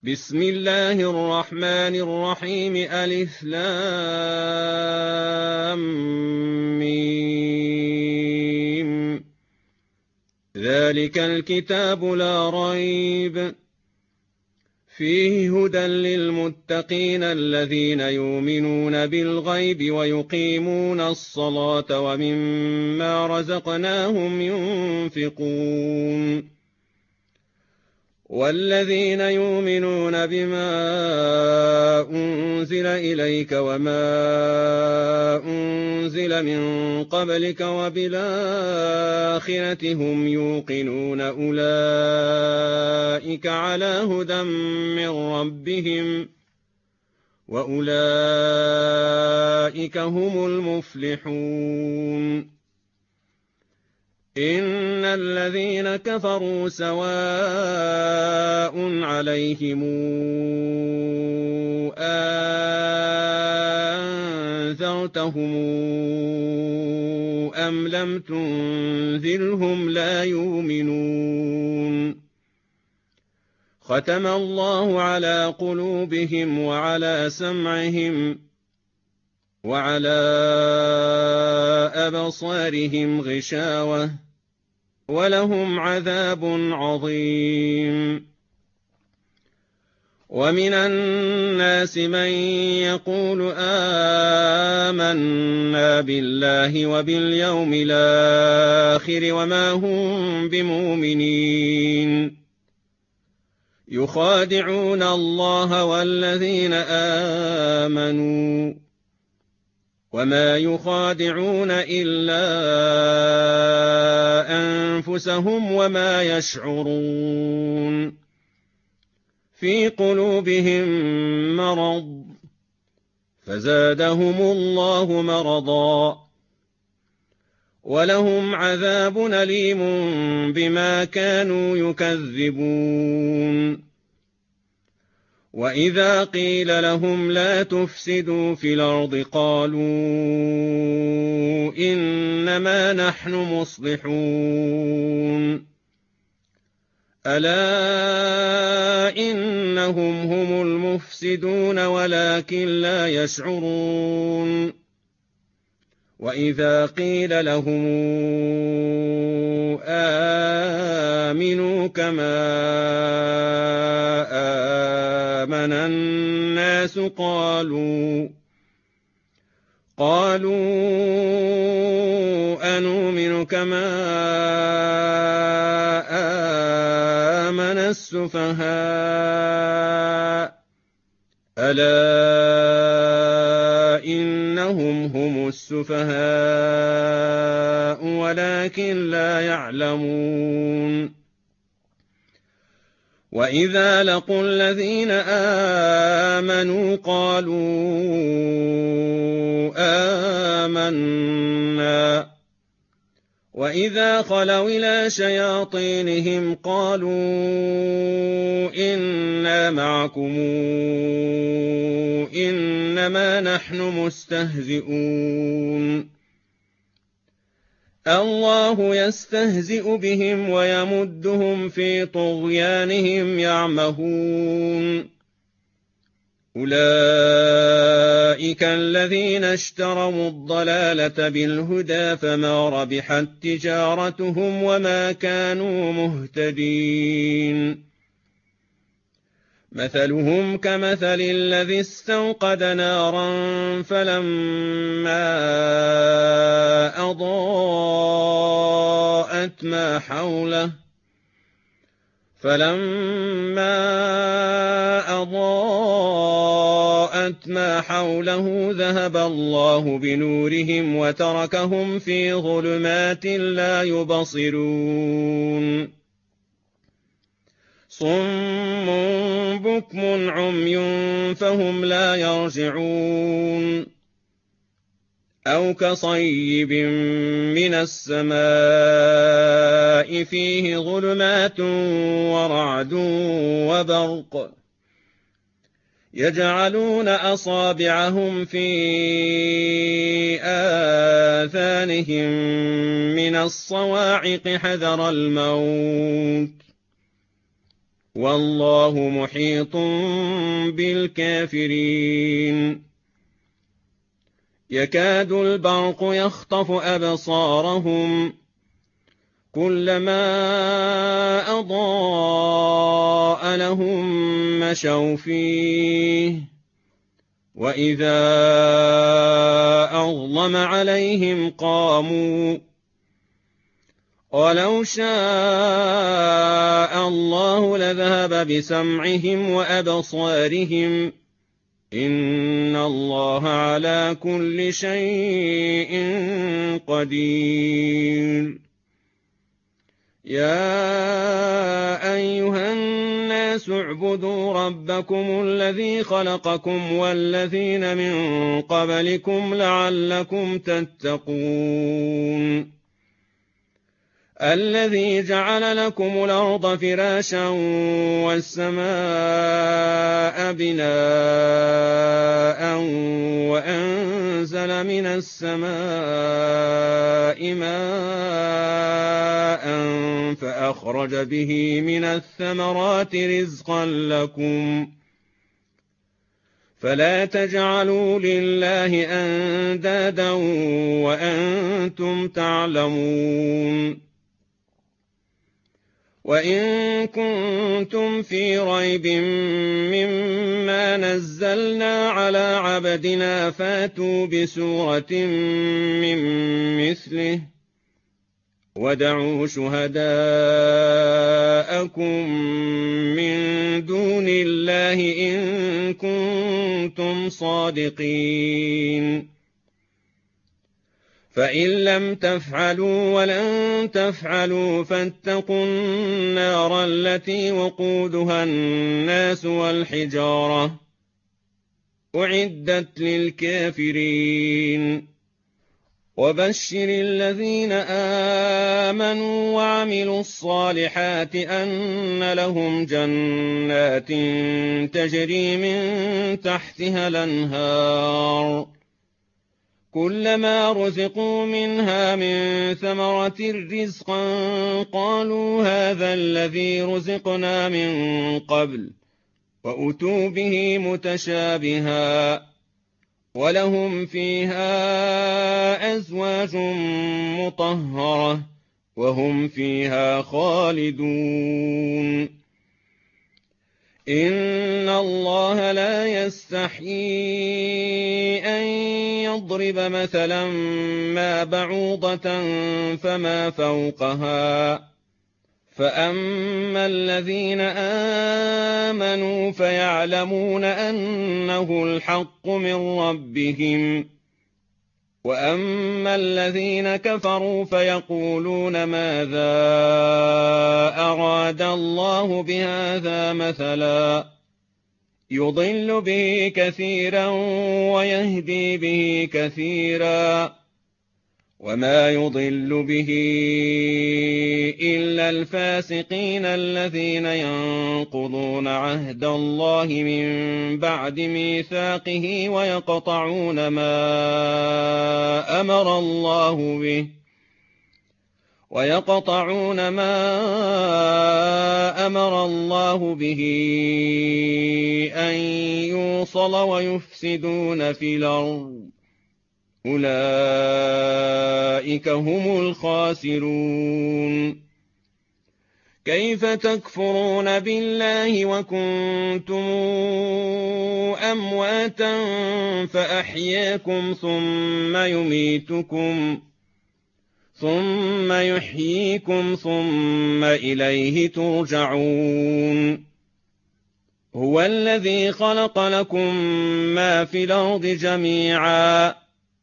بسم الله الرحمن الرحيم ألف لام ميم. ذلك الكتاب لا ريب فيه هدى للمتقين الذين يؤمنون بالغيب ويقيمون الصلاة ومما رزقناهم ينفقون والذين يؤمنون بما أنزل إليك وما أنزل من قبلك وبالآخرة هم يوقنون أولئك على هدى من ربهم وأولئك هم المفلحون. إن الذين كفروا سواء عليهم أنذرتهم أم لم تنذرهم لا يؤمنون. ختم الله على قلوبهم وعلى سمعهم وعلى أبصارهم غشاوة ولهم عذاب عظيم. ومن الناس من يقول آمنا بالله وباليوم الآخر وما هم بمؤمنين يخادعون الله والذين آمنوا وما يخادعون إلا أنفسهم وما يشعرون. في قلوبهم مرض فزادهم الله مرضا ولهم عذاب أليم بما كانوا يكذبون. وإذا قيل لهم لا تفسدوا في الأرض قالوا إنما نحن مصلحون. ألا إنهم هم المفسدون ولكن لا يشعرون. وإذا قيل لهم آمنوا كما آمن الناس قالوا أنؤمن كما آمن السفهاء ألا إنهم هم السفهاء ولكن لا يعلمون. وإذا لقوا الذين آمنوا قالوا آمنا وإذا خلوا إلى شياطينهم قالوا إنا معكم إنما نحن مستهزئون. الله يستهزئ بهم ويمدهم في طغيانهم يعمهون. أولئك الذين اشتروا الضلالة بالهدى فما ربحت تجارتهم وما كانوا مهتدين. مثلهم كمثل الذي استوقد نارا فلما أضاءت ما حوله ذهب الله بنورهم وتركهم في ظلمات لا يبصرون. صم بكم عمي فهم لا يرجعون. أو كصيب من السماء فيه ظلمات ورعد وبرق يجعلون أصابعهم في آذانهم من الصواعق حذر الموت والله محيط بالكافرين يكاد البرق يخطف أبصارهم كلما أضاء لهم مشوا فيه وإذا أظلم عليهم قاموا ولو شاء الله لذهب بسمعهم وأبصارهم إن الله على كل شيء قدير يا أيها الناس اعبدوا ربكم الذي خلقكم والذين من قبلكم لعلكم تتقون الذي جعل لكم الأرض فراشا والسماء بناء وأنزل من السماء ماء فأخرج به من الثمرات رزقا لكم فلا تجعلوا لله أندادا وأنتم تعلمون وإن كنتم في ريب مما نزلنا على عبدنا فاتوا بسورة من مثله ودعوا شهداءكم من دون الله إن كنتم صادقين فإن لم تفعلوا ولن تفعلوا فاتقوا النار التي وقودها الناس والحجارة أعدت للكافرين وبشر الذين آمنوا وعملوا الصالحات أن لهم جنات تجري من تحتها الأنهار كلما رزقوا منها من ثمرة رزقا قالوا هذا الذي رزقنا من قبل وأتوا به متشابها ولهم فيها أزواج مطهرة وهم فيها خالدون إن الله لا يستحيي أن يضرب مثلا ما بعوضة فما فوقها فأما الذين آمنوا فيعلمون أنه الحق من ربهم وأما الذين كفروا فيقولون ماذا أراد الله بهذا مثلا يضل به كثيرا ويهدي به كثيرا وما يضل به إلا الفاسقين الذين ينقضون عهد الله من بعد ميثاقه ويقطعون ما أمر الله به أن يوصل ويفسدون في الأرض أولئك هم الخاسرون كيف تكفرون بالله وكنتم أمواتا فأحياكم ثم يحييكم ثم إليه ترجعون هو الذي خلق لكم ما في الأرض جميعا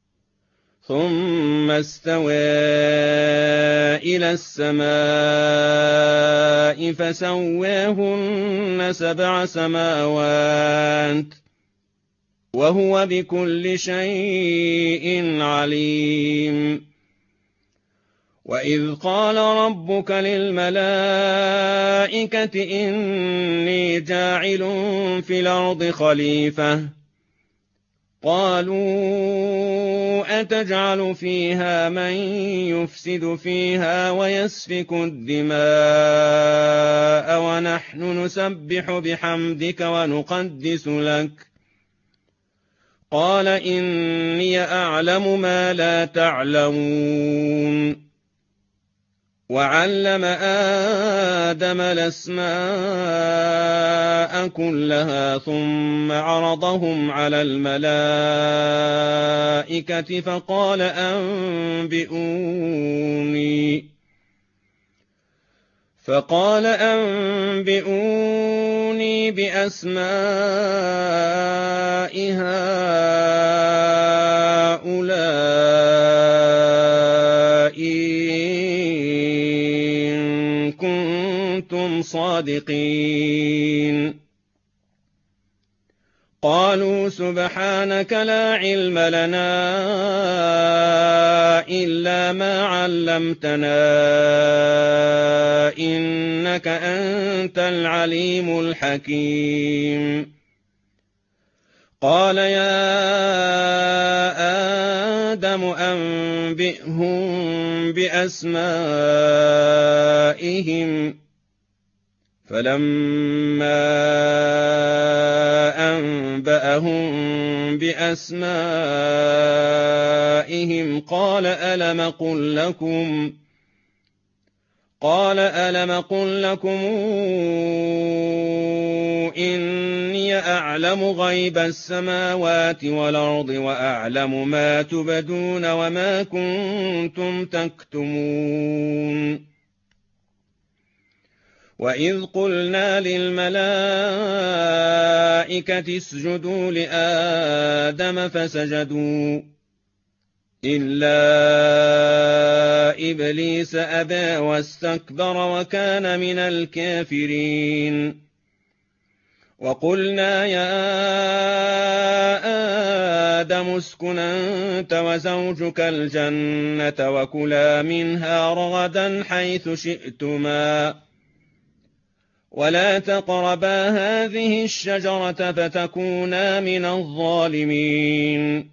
ثم استوى إلى السماء فسواهن 7 سماوات وهو بكل شيء عليم وإذ قال ربك للملائكة إني جاعل في الأرض خليفة قالوا أتجعل فيها من يفسد فيها ويسفك الدماء ونحن نسبح بحمدك ونقدس لك قال إني أعلم ما لا تعلمون وعلم آدم الأسماء كلها ثم عرضهم على الملائكة فقال أنبئوني بأسماء هؤلاء إن كنتم صادقين قالوا سبحانك لا علم لنا إلا ما علمتنا إنك أنت العليم الحكيم قال يا آدم أنبئهم بأسمائهم فلما أنبأهم بأسمائهم قال ألم قل لكم إني أعلم غيب السماوات والأرض وأعلم ما تبدون وما كنتم تكتمون وإذ قلنا للملائكة اسجدوا لآدم فسجدوا إلا إبليس أبى واستكبر وكان من الكافرين وقلنا يا آدم اسكن أنت وزوجك الجنة وكلا منها رغدا حيث شئتما ولا تقربا هذه الشجرة فتكونا من الظالمين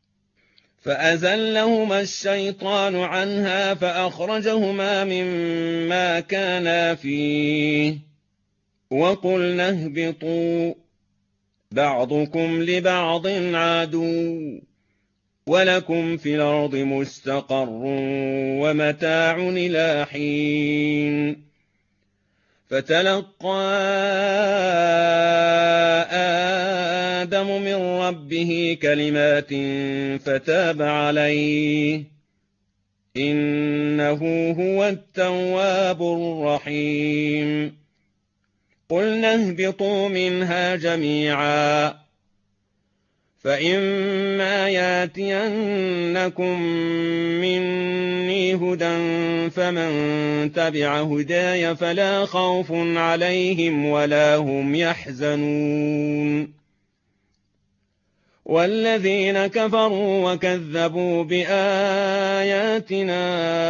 فأزلهما الشيطان عنها فأخرجهما مما كانا فيه وقلنا اهبطوا بعضكم لبعض عدو ولكم في الأرض مستقر ومتاع إلى حين فتلقى آدم من ربه كلمات فتاب عليه إنه هو التواب الرحيم قلنا اهبطوا منها جميعا فإما ياتينكم مني هدى فمن تبع هداي فلا خوف عليهم ولا هم يحزنون والذين كفروا وكذبوا بآياتنا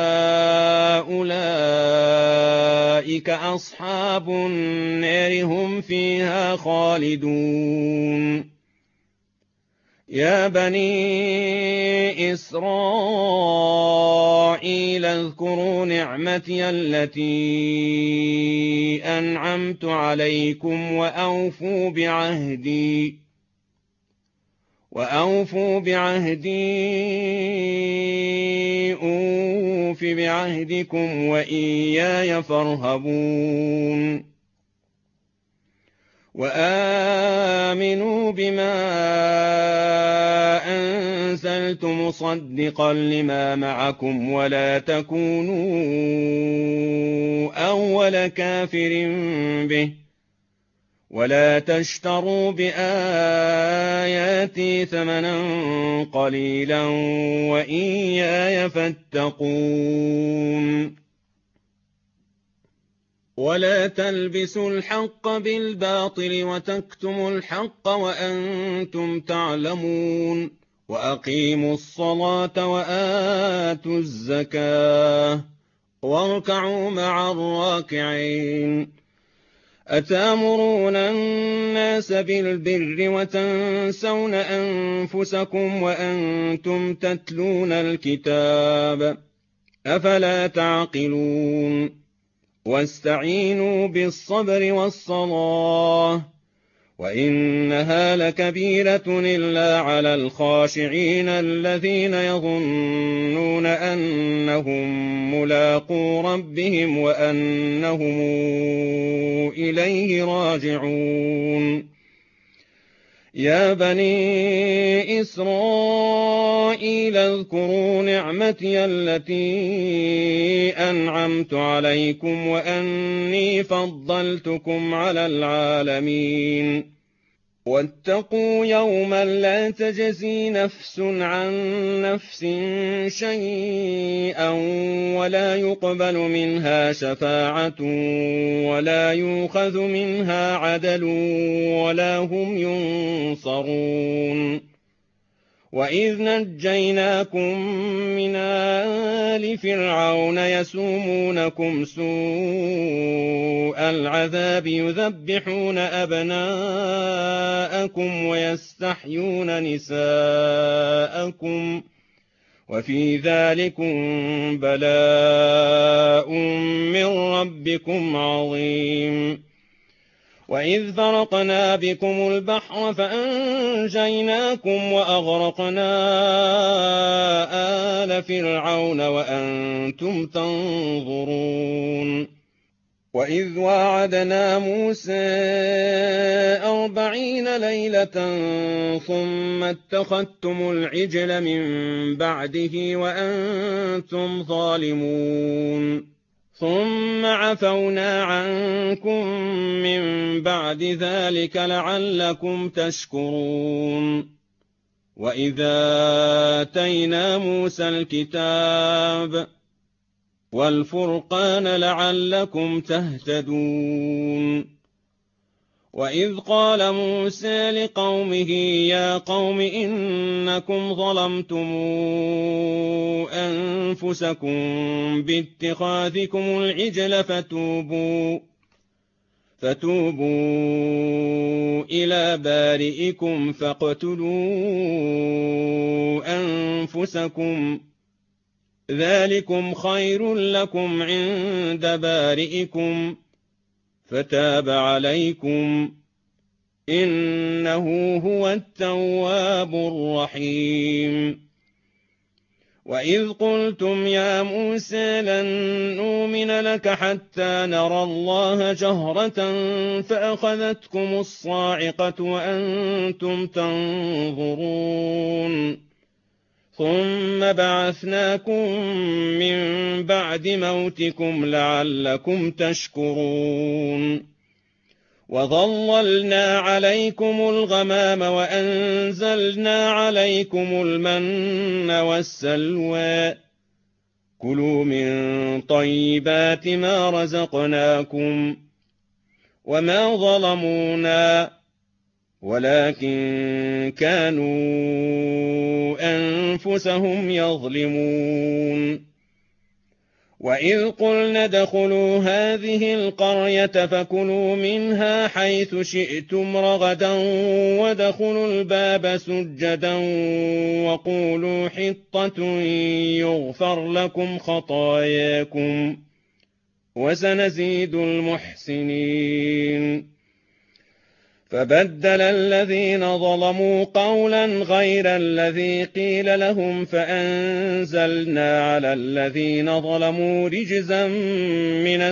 أولئك أصحاب النار هم فيها خالدون يا بني إسرائيل اذكروا نعمتي التي أنعمت عليكم وأوفوا بعهدي أوف بعهدكم وإياي فارهبون وآمنوا بما أنزلت مصدقا لما معكم ولا تكونوا أول كافر به ولا تشتروا بآياتي ثمنا قليلا وإياي فاتقون ولا تلبسوا الحق بالباطل وتكتموا الحق وأنتم تعلمون وأقيموا الصلاة وآتوا الزكاة واركعوا مع الراكعين أتأمرون الناس بالبر وتنسون أنفسكم وأنتم تتلون الكتاب أفلا تعقلون واستعينوا بالصبر والصلاة وإنها لكبيرة إلا على الخاشعين الذين يظنون أنهم ملاقو ربهم وأنهم إليه راجعون يا بني إسرائيل اذكروا نعمتي التي أنعمت عليكم وأني فضلتكم على العالمين واتقوا يوما لا تجزي نفس عن نفس شيئا ولا يقبل منها شفاعة ولا يؤخذ منها عدل ولا هم ينصرون وإذ نجيناكم من آل فرعون يسومونكم سوء العذاب يذبحون أبناءكم ويستحيون نساءكم وفي ذلكم بلاء من ربكم عظيم وإذ فرقنا بكم البحر فأنجيناكم وأغرقنا آل فرعون وأنتم تنظرون وإذ واعدنا موسى 40 ليلة ثم اتخذتم العجل من بعده وأنتم ظالمون ثم عفونا عنكم من بعد ذلك لعلكم تشكرون وإذا آتينا موسى الكتاب والفرقان لعلكم تهتدون وإذ قال موسى لقومه يا قوم إنكم ظلمتم أنفسكم باتخاذكم العجل فتوبوا إلى بارئكم فاقتلوا أنفسكم ذلكم خير لكم عند بارئكم فتاب عليكم إنه هو التواب الرحيم وإذ قلتم يا موسى لن نؤمن لك حتى نرى الله جهرة فأخذتكم الصاعقة وأنتم تنظرون ثم بعثناكم من بعد موتكم لعلكم تشكرون وظللنا عليكم الغمام وأنزلنا عليكم المن والسلوى كلوا من طيبات ما رزقناكم وما ظلمونا ولكن كانوا أنفسهم يظلمون وإذ قلنا ادخلوا هذه القرية فكلوا منها حيث شئتم رغدا وادخلوا الباب سجدا وقولوا حطة يغفر لكم خطاياكم وسنزيد المحسنين فبدل الذين ظلموا قولا غير الذي قيل لهم فأنزلنا على الذين ظلموا رجزا من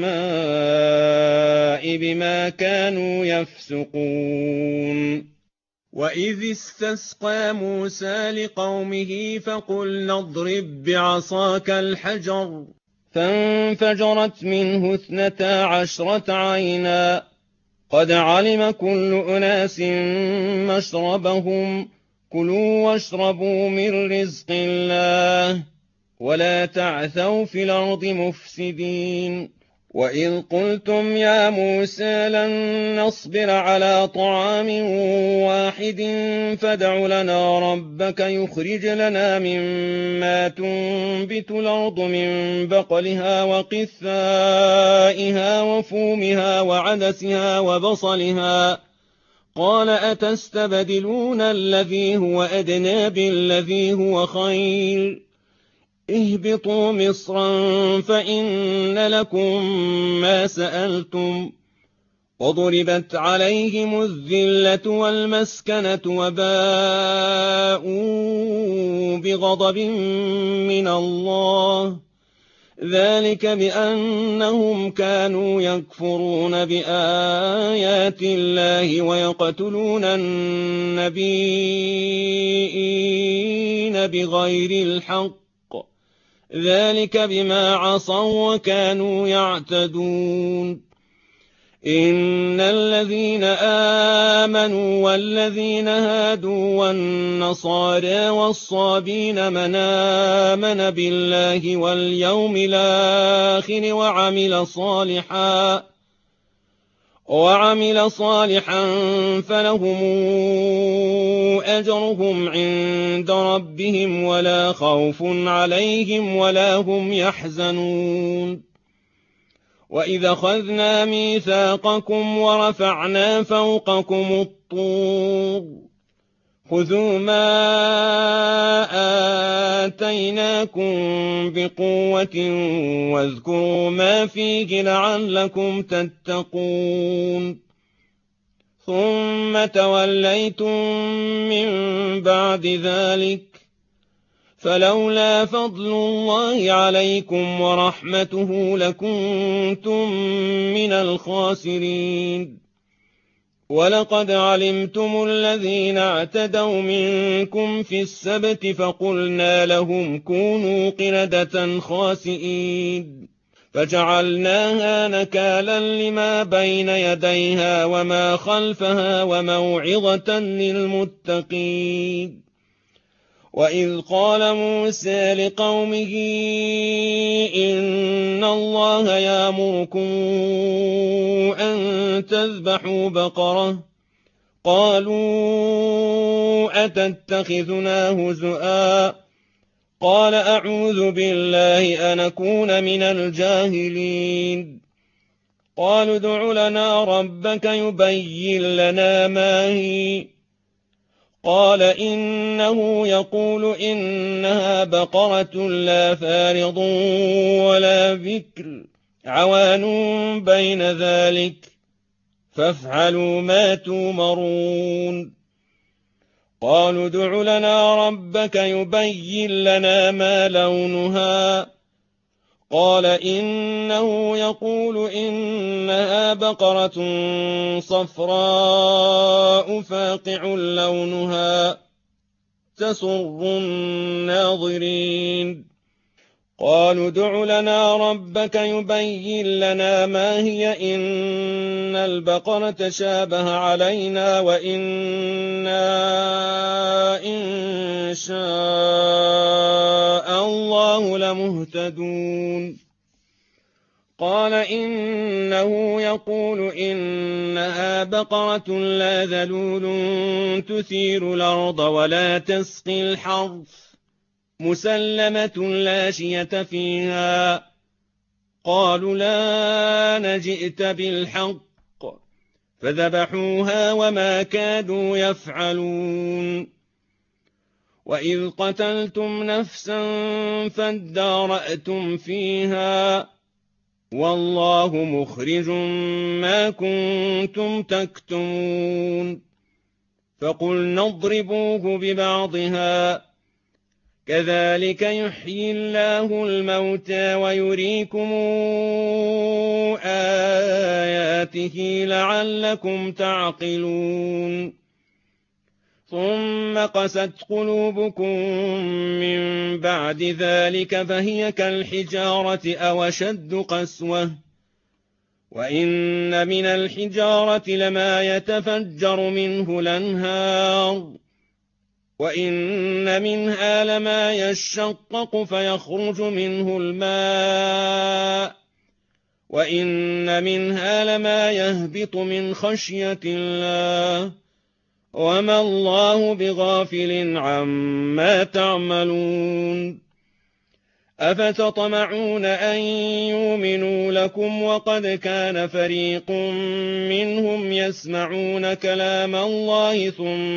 السماء بما كانوا يفسقون وإذ استسقى موسى لقومه فقلنا اضرب بعصاك الحجر فانفجرت منه 12 عينا قد علم كل أناس مشربهم كلوا واشربوا من رزق الله ولا تعثوا في الأرض مفسدين وإذ قلتم يا موسى لن نصبر على طعام واحد فادع لنا ربك يخرج لنا مما تنبت الأرض من بقلها وقثائها وفومها وعدسها وبصلها قال أتستبدلون الذي هو أدنى بالذي هو خير اهبطوا مصرا فإن لكم ما سألتم وضربت عليهم الذلة والمسكنة وباءوا بغضب من الله ذلك بأنهم كانوا يكفرون بآيات الله ويقتلون النبيين بغير الحق ذلك بما عصوا وكانوا يعتدون إن الذين آمنوا والذين هادوا والنصارى والصابين من آمن بالله واليوم الآخر وعمل صالحا فلهم أجرهم عند ربهم ولا خوف عليهم ولا هم يحزنون وإذا أخذنا ميثاقكم ورفعنا فوقكم الطور خذوا ما آتيناكم بقوة واذكروا ما فيه لعلكم تتقون ثم توليتم من بعد ذلك فلولا فضل الله عليكم ورحمته لكنتم من الخاسرين ولقد علمتم الذين اعتدوا منكم في السبت فقلنا لهم كونوا قردة خاسئين فجعلناها نكالا لما بين يديها وما خلفها وموعظة للمتقين وإذ قال موسى لقومه إن الله يأمركم أن تذبحوا بقرة قالوا أتتخذنا هزؤا قال أعوذ بالله أن أكون من الجاهلين قالوا ادع لنا ربك يبين لنا ما هي قال إنه يقول إنها بقرة لا فارض ولا بكر عوان بين ذلك فافعلوا ما تؤمرون قالوا ادع لنا ربك يبين لنا ما لونها قال إنه يقول إنها بقرة صفراء فاقع لونها تسر الناظرين قالوا ادع لنا ربك يبين لنا ما هي إن البقرة شابه علينا وإنا إن شاء الله لمهتدون قال إنه يقول إنها بقرة لا ذلول تثير الأرض ولا تسقي الحرث مسلمة لا شية فيها قالوا لا نجئت بالحق فذبحوها وما كادوا يفعلون وإذ قتلتم نفسا فادارأتم فيها والله مخرج ما كنتم تكتمون فقلنا اضربوه ببعضها كذلك يحيي الله الموتى ويريكم آياته لعلكم تعقلون ثم قست قلوبكم من بعد ذلك فهي كالحجارة أو أشد قسوة وإن من الحجارة لما يتفجر منه الأنهار وإن منها لما يشقق فيخرج منه الماء وإن منها لما يهبط من خشية الله وما الله بغافل عما تعملون أفتطمعون أن يؤمنوا لكم وقد كان فريق منهم يسمعون كلام الله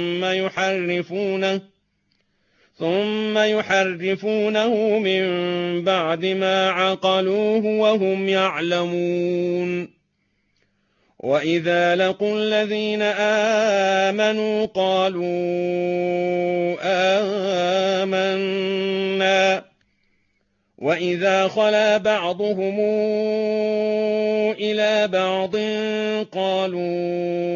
ثم يحرفونه من بعد ما عقلوه وهم يعلمون وإذا لقوا الذين آمنوا قالوا آمنا وإذا خلا بعضهم إلى بعض قالوا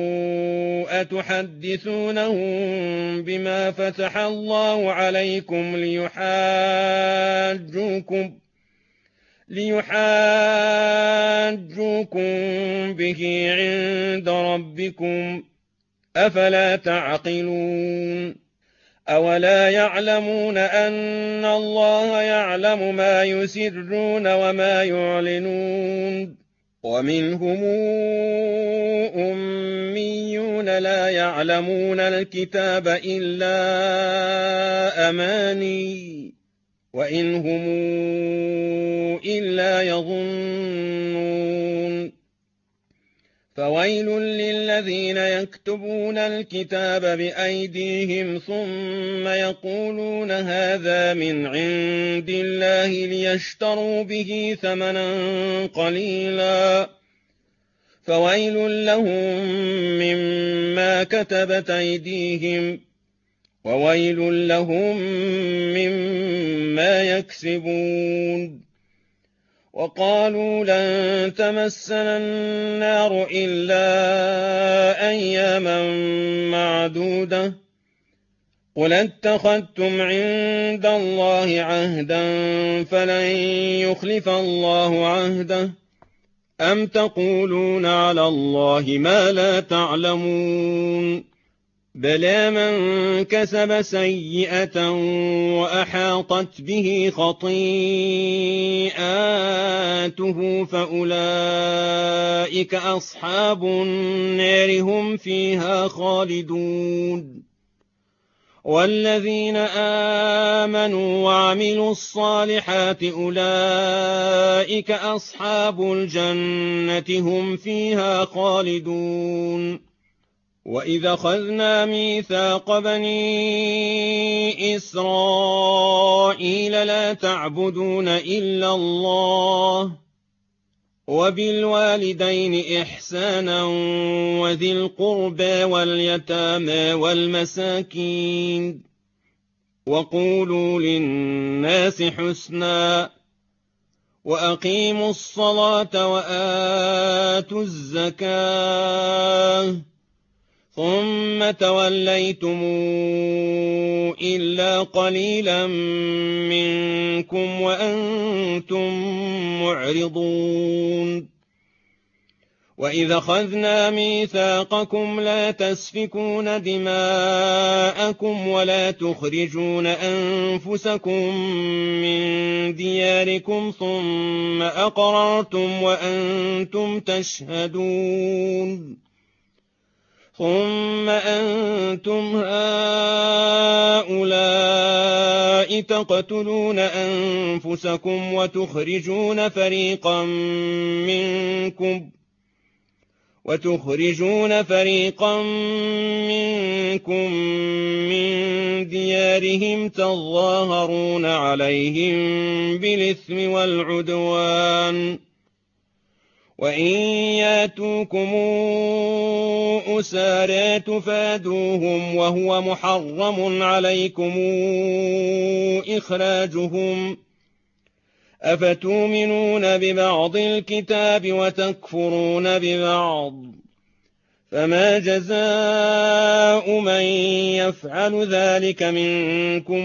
أتحدثونهم بما فتح الله عليكم ليحاجوكم به عند ربكم أفلا تعقلون أولا يعلمون أن الله يعلم ما يسرون وما يعلنون ومنهم أميون لا يعلمون الكتاب إلا أماني وإن هم إلا يظنون فويل للذين يكتبون الكتاب بأيديهم ثم يقولون هذا من عند الله ليشتروا به ثمنا قليلا فويل لهم مما كتبت أيديهم وويل لهم مما يكسبون وقالوا لن تمسنا النار إلا أياما معدودة قل اتخذتم عند الله عهدا فلن يخلف الله عهده أم تقولون على الله ما لا تعلمون بلى من كسب سيئة وأحاطت به خطيئاته فأولئك أصحاب النار هم فيها خالدون والذين آمنوا وعملوا الصالحات أولئك أصحاب الجنة هم فيها خالدون وإذا أخذنا ميثاق بني إسرائيل لا تعبدون إلا الله وبالوالدين إحسانا وذي القربى واليتامى والمساكين وقولوا للناس حسنا وأقيموا الصلاة وآتوا الزكاة ثم توليتم إلا قليلا منكم وأنتم معرضون وإذا أخذنا ميثاقكم لا تسفكون دماءكم ولا تخرجون أنفسكم من دياركم ثم أقررتم وأنتم تشهدون ثم أنتم هؤلاء تقتلون أنفسكم وتخرجون فريقا منكم من ديارهم تظاهرون عليهم بالإثم والعدوان وإن ياتوكم أسارى تفادوهم وهو محرم عليكم إخراجهم أفتؤمنون ببعض الكتاب وتكفرون ببعض فما جزاء من يفعل ذلك منكم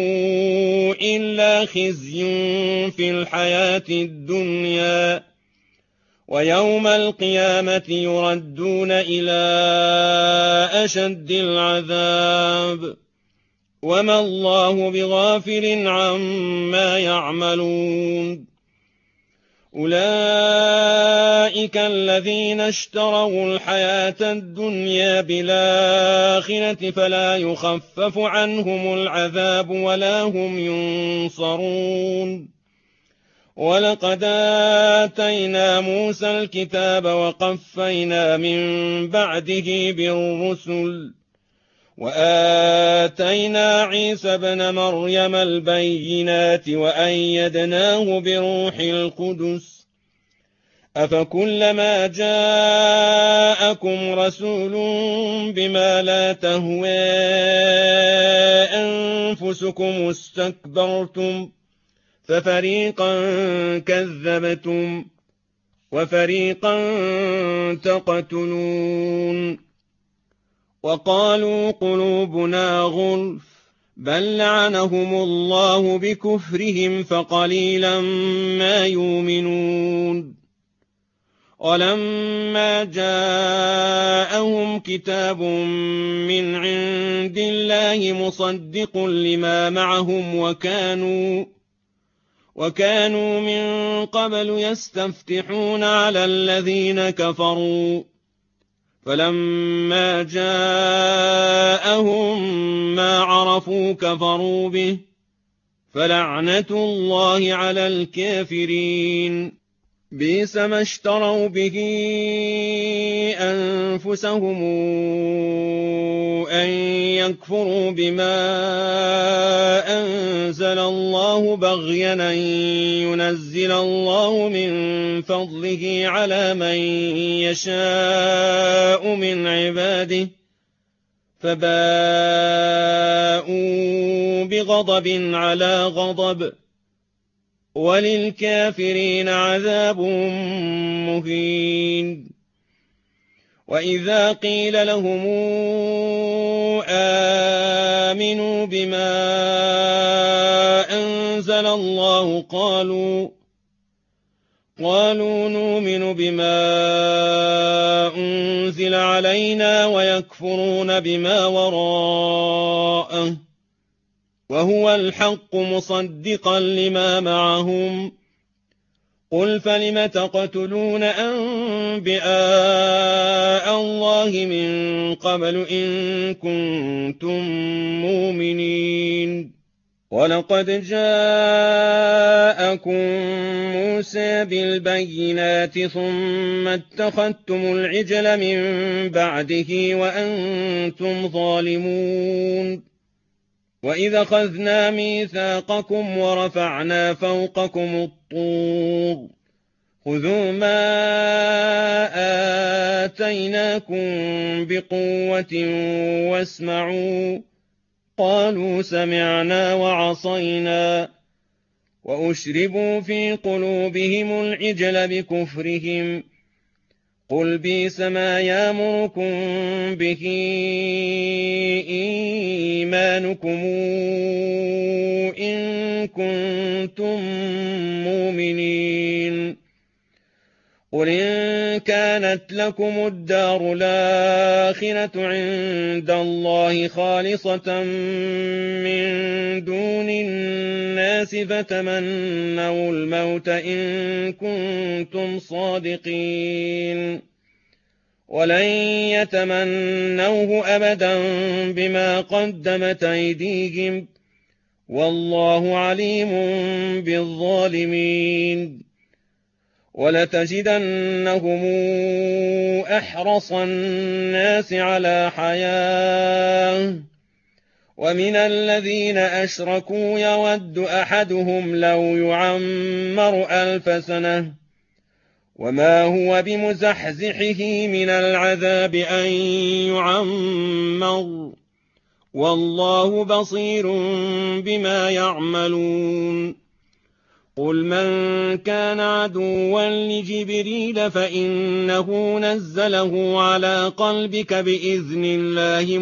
إلا خزي في الحياة الدنيا ويوم القيامة يردون إلى أشد العذاب وما الله بغافل عما يعملون أولئك الذين اشتروا الحياة الدنيا بالآخرة فلا يخفف عنهم العذاب ولا هم ينصرون. ولقد آتينا موسى الكتاب وقفينا من بعده بالرسل وآتينا عيسى ابن مريم البينات وأيدناه بروح القدس أفكلما جاءكم رسول بما لا تهوى أنفسكم استكبرتم ففريقا كذبتم وفريقا تقتلون. وقالوا قلوبنا غلف بل لعنهم الله بكفرهم فقليلا ما يؤمنون. ولما جاءهم كتاب من عند الله مصدق لما معهم وكانوا من قبل يستفتحون على الذين كفروا فلما جاءهم ما عرفوا كفروا به فلعنة الله على الكافرين. بئس ما اشتروا به أنفسهم أن يكفروا بما أنزل الله بغيا أن ينزل الله من فضله على من يشاء من عباده فباءوا بغضب على غضب وللكافرين عذاب مهين. وإذا قيل لهم آمنوا بما أنزل الله قالوا نؤمن بما أنزل علينا ويكفرون بما وراءه وهو الحق مصدقا لما معهم. قل فلم تقتلون أنبياء الله من قبل إن كنتم مؤمنين. ولقد جاءكم موسى بالبينات ثم اتخذتم العجل من بعده وأنتم ظالمون. وإذا أخذنا ميثاقكم ورفعنا فوقكم الطور خذوا ما آتيناكم بقوة واسمعوا قالوا سمعنا وعصينا وأشربوا في قلوبهم العجل بكفرهم. قل بئس ما يأمركم به إيمانكم إن كنتم مؤمنين. قل إن كانت لكم الدار الآخرة عند الله خالصة من دون الناس فتمنوا الموت إن كنتم صادقين ولن يتمنوه أبدا بما قدمت أيديهم والله عليم بالظالمين. ولتجدنهم أحرص الناس على حياة ومن الذين أشركوا يود أحدهم لو يعمر 1000 سنة وما هو بمزحزحه من العذاب أن يعمر والله بصير بما يعملون. قل من كان عدوا لجبريل فإنه نزله على قلبك بإذن الله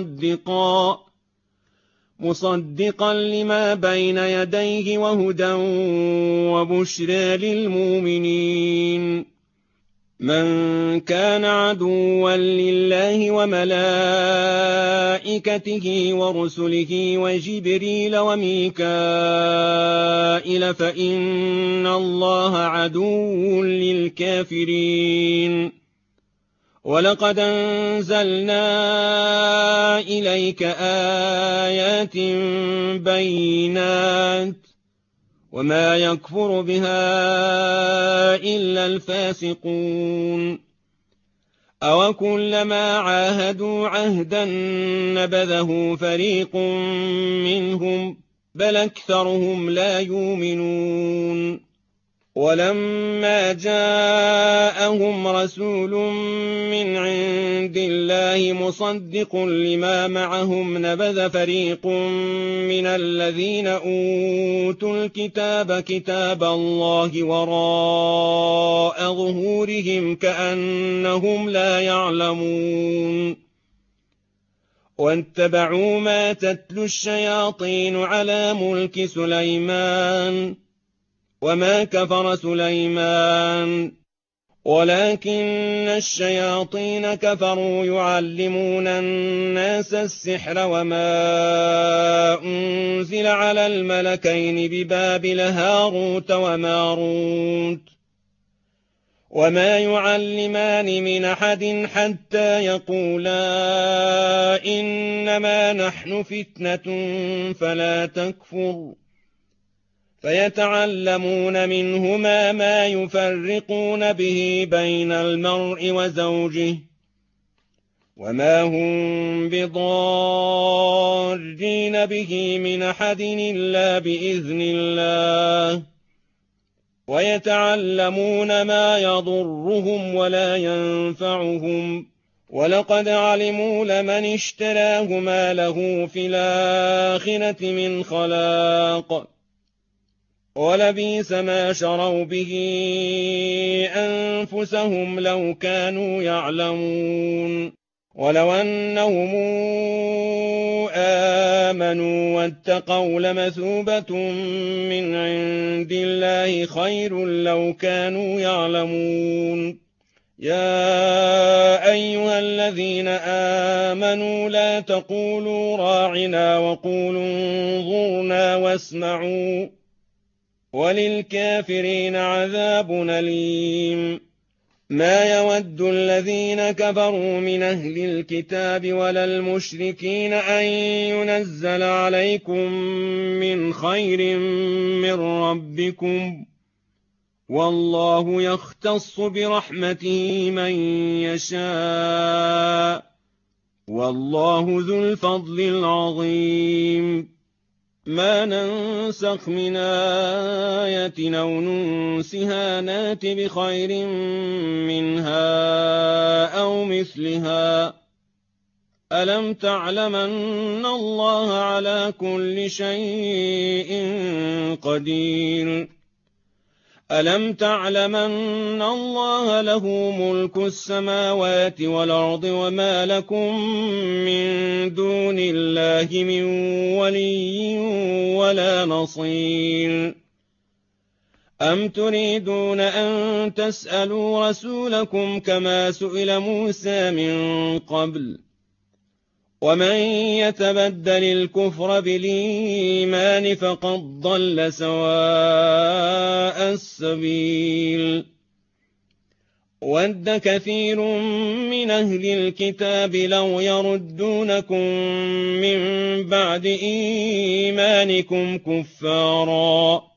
مصدقا لما بين يديه وهدى وبشرى للمؤمنين. من كان عدوا لله وملائكته ورسله وجبريل وميكائيل فإن الله عدو للكافرين ولقد أنزلنا إليك آيات بينات وما يكفر بها إلا الفاسقون أوكلما عاهدوا عهدا نبذه فريق منهم بل أكثرهم لا يؤمنون ولما جاءهم رسول من عند الله مصدق لما معهم نبذ فريق من الذين أوتوا الكتاب كتاب الله وراء ظهورهم كأنهم لا يعلمون واتبعوا ما تتلو الشياطين على ملك سليمان وما كفر سليمان ولكن الشياطين كفروا يعلمون الناس السحر وما أنزل على الملكين ببابل هاروت وماروت وما يعلمان من أحد حتى يقولا إنما نحن فتنة فلا تكفر فيتعلمون منهما ما يفرقون به بين المرء وزوجه وما هم بضارين به من أحد إلا بإذن الله ويتعلمون ما يضرهم ولا ينفعهم ولقد علموا لمن اشتراه ما له في الآخرة من خلاق ولبئس ما شروا به أنفسهم لو كانوا يعلمون ولو أنهم آمنوا واتقوا لمثوبة من عند الله خير لو كانوا يعلمون يا أيها الذين آمنوا لا تقولوا راعنا وقولوا انظرنا واسمعوا وللكافرين عذاب أليم ما يود الذين كفروا من أهل الكتاب ولا المشركين أن ينزل عليكم من خير من ربكم والله يختص برحمته من يشاء والله ذو الفضل العظيم ما ننسخ من آية أو ننسها نات بخير منها أو مثلها ألم تعلم أن الله على كل شيء قدير ألم تعلم أن الله له ملك السماوات والأرض وما لكم من دون الله من ولي ولا نصير أم تريدون أن تسألوا رسولكم كما سئل موسى من قبل ومن يتبدل الكفر بالإيمان فقد ضل سواء السبيل ود كثير من أهل الكتاب لو يردونكم من بعد إيمانكم كفارا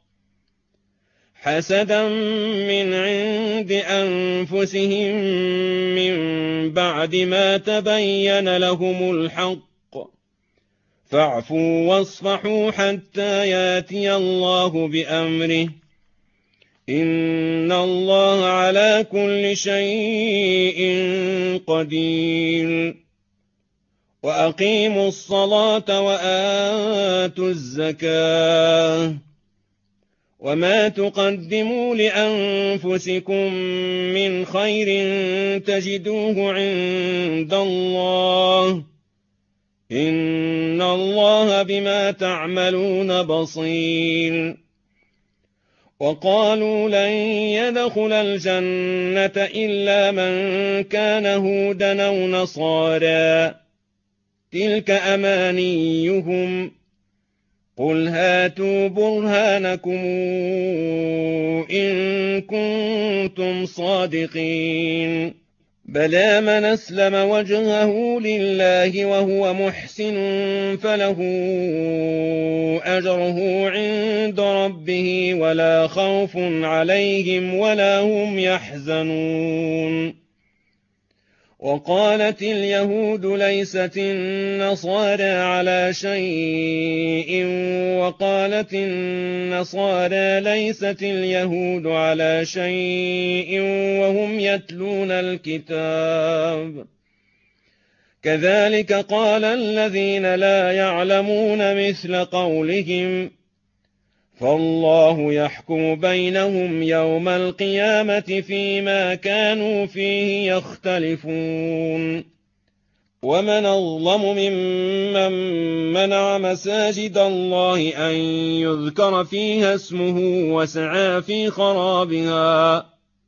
حسدا من عند أنفسهم من بعد ما تبين لهم الحق فاعفوا واصفحوا حتى ياتي الله بأمره إن الله على كل شيء قدير وأقيموا الصلاة وآتوا الزكاة وما تقدموا لأنفسكم من خير تجدوه عند الله إن الله بما تعملون بصير وقالوا لن يدخل الجنة إلا من كان هودا أو نصارى تلك أمانيهم قل هاتوا برهانكم إن كنتم صادقين بلى من أسلم وجهه لله وهو محسن فله أجره عند ربه ولا خوف عليهم ولا هم يحزنون وقالت اليهود ليست النصارى على شيء وقالت النصارى ليست اليهود على شيء وهم يتلون الكتاب كذلك قال الذين لا يعلمون مثل قولهم فالله يحكم بينهم يوم القيامة فيما كانوا فيه يختلفون ومن أظلم ممن منع مساجد الله أن يذكر فيها اسمه وسعى في خرابها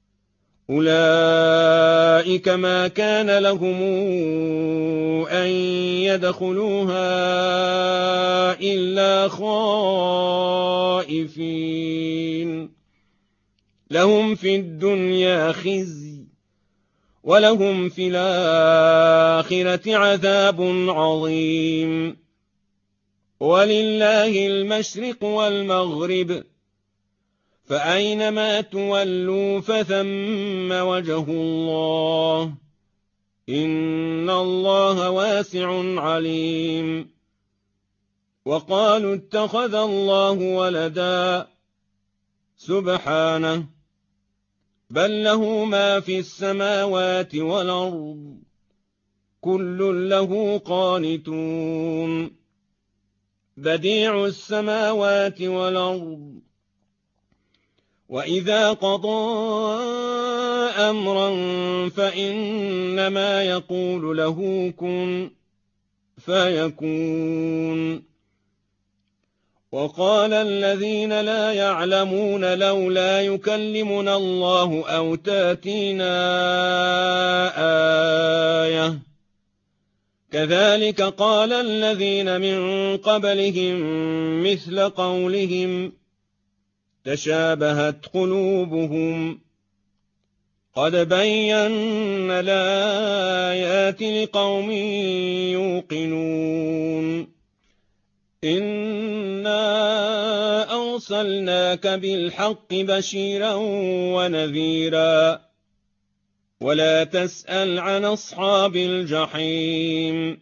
أولئك ما كان لهم أن يدخلوها إلا خائفين لهم في الدنيا خزي ولهم في الآخرة عذاب عظيم ولله المشرق والمغرب فأينما تولوا فثم وجه الله إن الله واسع عليم وقالوا اتخذ الله ولدا سبحانه بل له ما في السماوات والأرض كل له قانتون بديع السماوات والأرض وإذا قضى أمرا فإنما يقول له كن فيكون وقال الذين لا يعلمون لولا يكلمنا الله أو تاتينا آية كذلك قال الذين من قبلهم مثل قولهم تشابهت قلوبهم قد بينا الآيات لقوم يوقنون إنا أرسلناك بالحق بشيرا ونذيرا ولا تسأل عن أصحاب الجحيم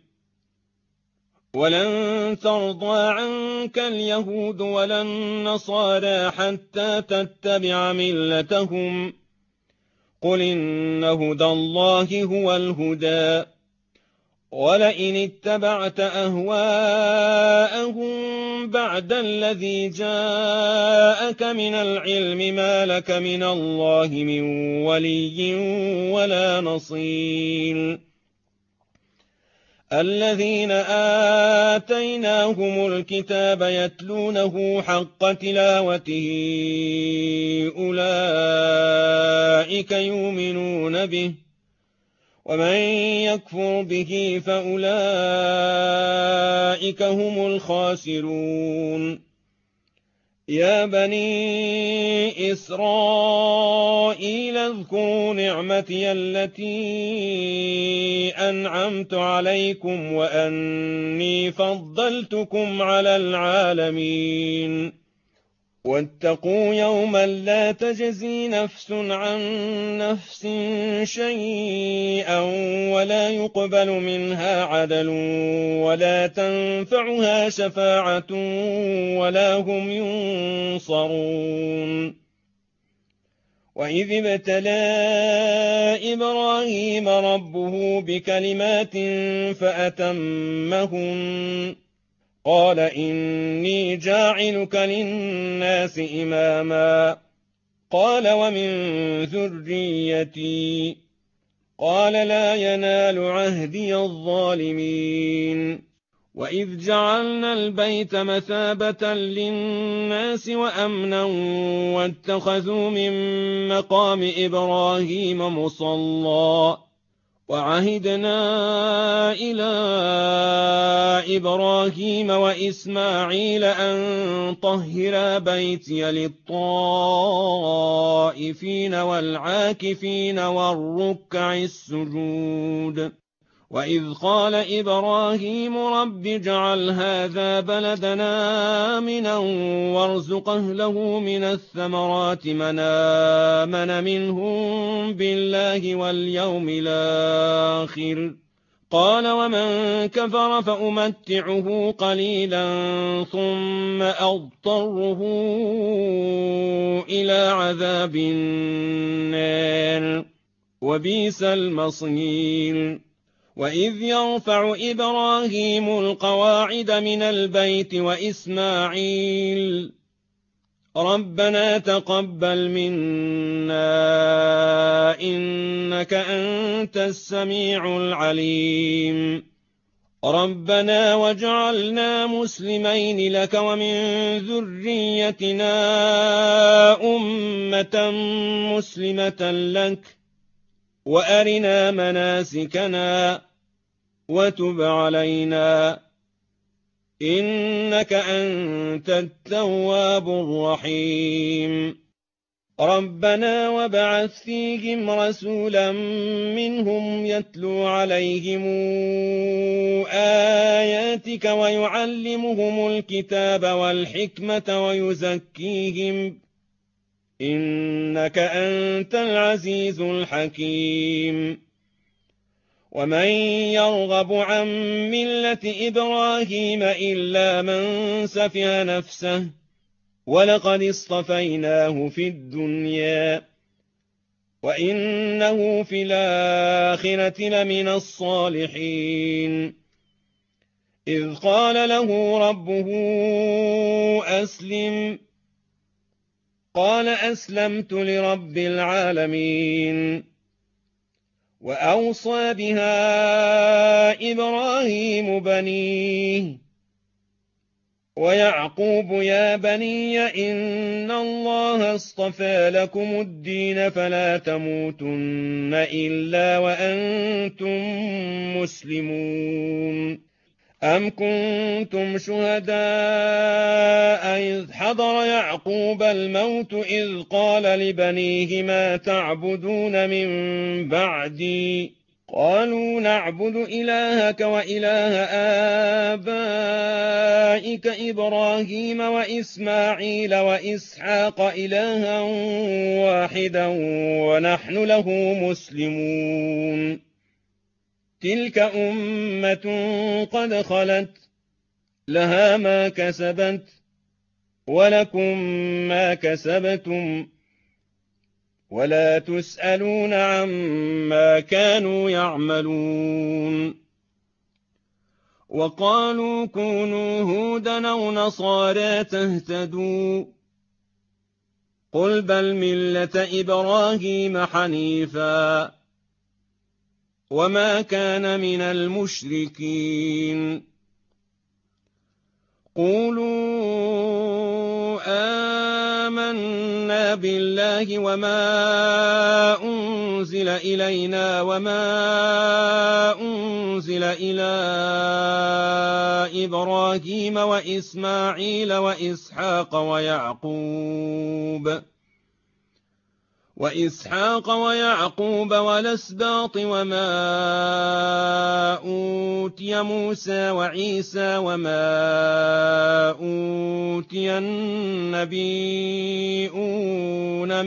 ولن ترضى عنك اليهود ولا النصارى حتى تتبع ملتهم قل إن هدى الله هو الهدى ولئن اتبعت أهواءهم بعد الذي جاءك من العلم ما لك من الله من ولي ولا نصير الذين آتيناهم الكتاب يتلونه حق تلاوته أولئك يؤمنون به ومن يكفر به فأولئك هم الخاسرون يا بني إسرائيل اذكروا نعمتي التي أنعمت عليكم وأني فضلتكم على العالمين واتقوا يوما لا تجزي نفس عن نفس شيئا ولا يقبل منها عدل ولا تنفعها شفاعة ولا هم ينصرون وإذ ابتلى إبراهيم ربه بكلمات فأتمهن قال إني جاعلك للناس إماما قال ومن ذريتي قال لا ينال عهدي الظالمين وإذ جعلنا البيت مثابة للناس وأمنا واتخذوا من مقام إبراهيم مصلى وعهدنا إلى إبراهيم وإسماعيل أن طهرا بيتي للطائفين والعاكفين والركع السجود وإذ قال إبراهيم رب اجعل هذا بلدنا آمنا وارزق أهله من الثمرات من آمن منهم بالله واليوم الآخر قال ومن كفر فأمتعه قليلا ثم أضطره إلى عذاب النار وبئس المصير وإذ يرفع إبراهيم القواعد من البيت وإسماعيل ربنا تقبل منا إنك أنت السميع العليم ربنا واجعلنا مسلمين لك ومن ذريتنا أمة مسلمة لك وأرنا مناسكنا وتب علينا إنك أنت التواب الرحيم ربنا وابعث فيهم رسولا منهم يتلو عليهم آياتك ويعلمهم الكتاب والحكمة ويزكيهم إنك أنت العزيز الحكيم ومن يرغب عن ملة إبراهيم إلا من سفه نفسه ولقد اصطفيناه في الدنيا وإنه في الآخرة لمن الصالحين إذ قال له ربه أسلم قال أسلمت لرب العالمين وأوصى بها إبراهيم بنيه ويعقوب يا بني إن الله اصطفى لكم الدين فلا تموتن إلا وأنتم مسلمون أم كنتم شهداء إذ حضر يعقوب الموت إذ قال لبنيه ما تعبدون من بعدي قالوا نعبد إلهك وإله آبائك إبراهيم وإسماعيل وإسحاق إلها واحدا ونحن له مسلمون تلك أمة قد خلت لها ما كسبت ولكم ما كسبتم ولا تسألون عما كانوا يعملون وقالوا كونوا هودا أو نصارى تهتدوا قل بل ملة إبراهيم حنيفا وما كان من المشركين قولوا آمنا بالله وما أنزل إلينا وما أنزل إلى إبراهيم وإسماعيل وإسحاق ويعقوب والأسباط وما أوتي موسى وعيسى وما أوتي النبيون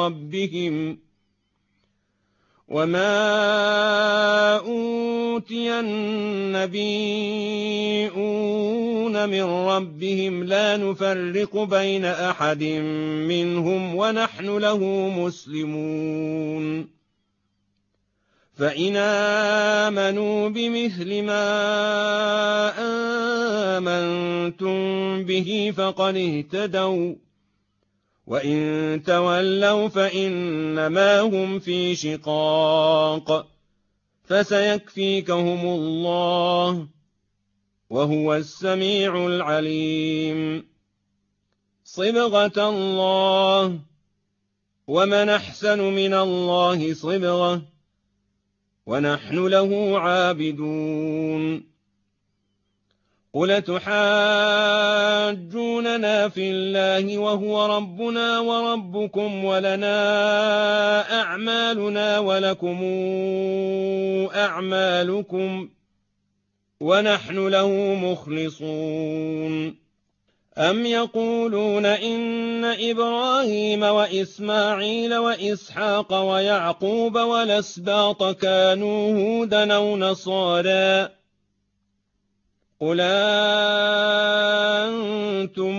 من ربهم لا نفرق بين أحد منهم ونحن له مسلمون فإن آمنوا بمثل ما آمنتم به فقد اهتدوا وإن تولوا فإنما هم في شقاق فسيكفيكهم الله وهو السميع العليم. صبغة الله، ومن أحسن من الله صبغة، ونحن له عابدون. قل تحاجوننا في الله وهو ربنا وربكم ولنا أعمالنا ولكم أعمالكم ونحن له مخلصون. أم يقولون إن إبراهيم وإسماعيل وإسحاق ويعقوب والأسباط كانوا هودا أو نصارى؟ قل أنتم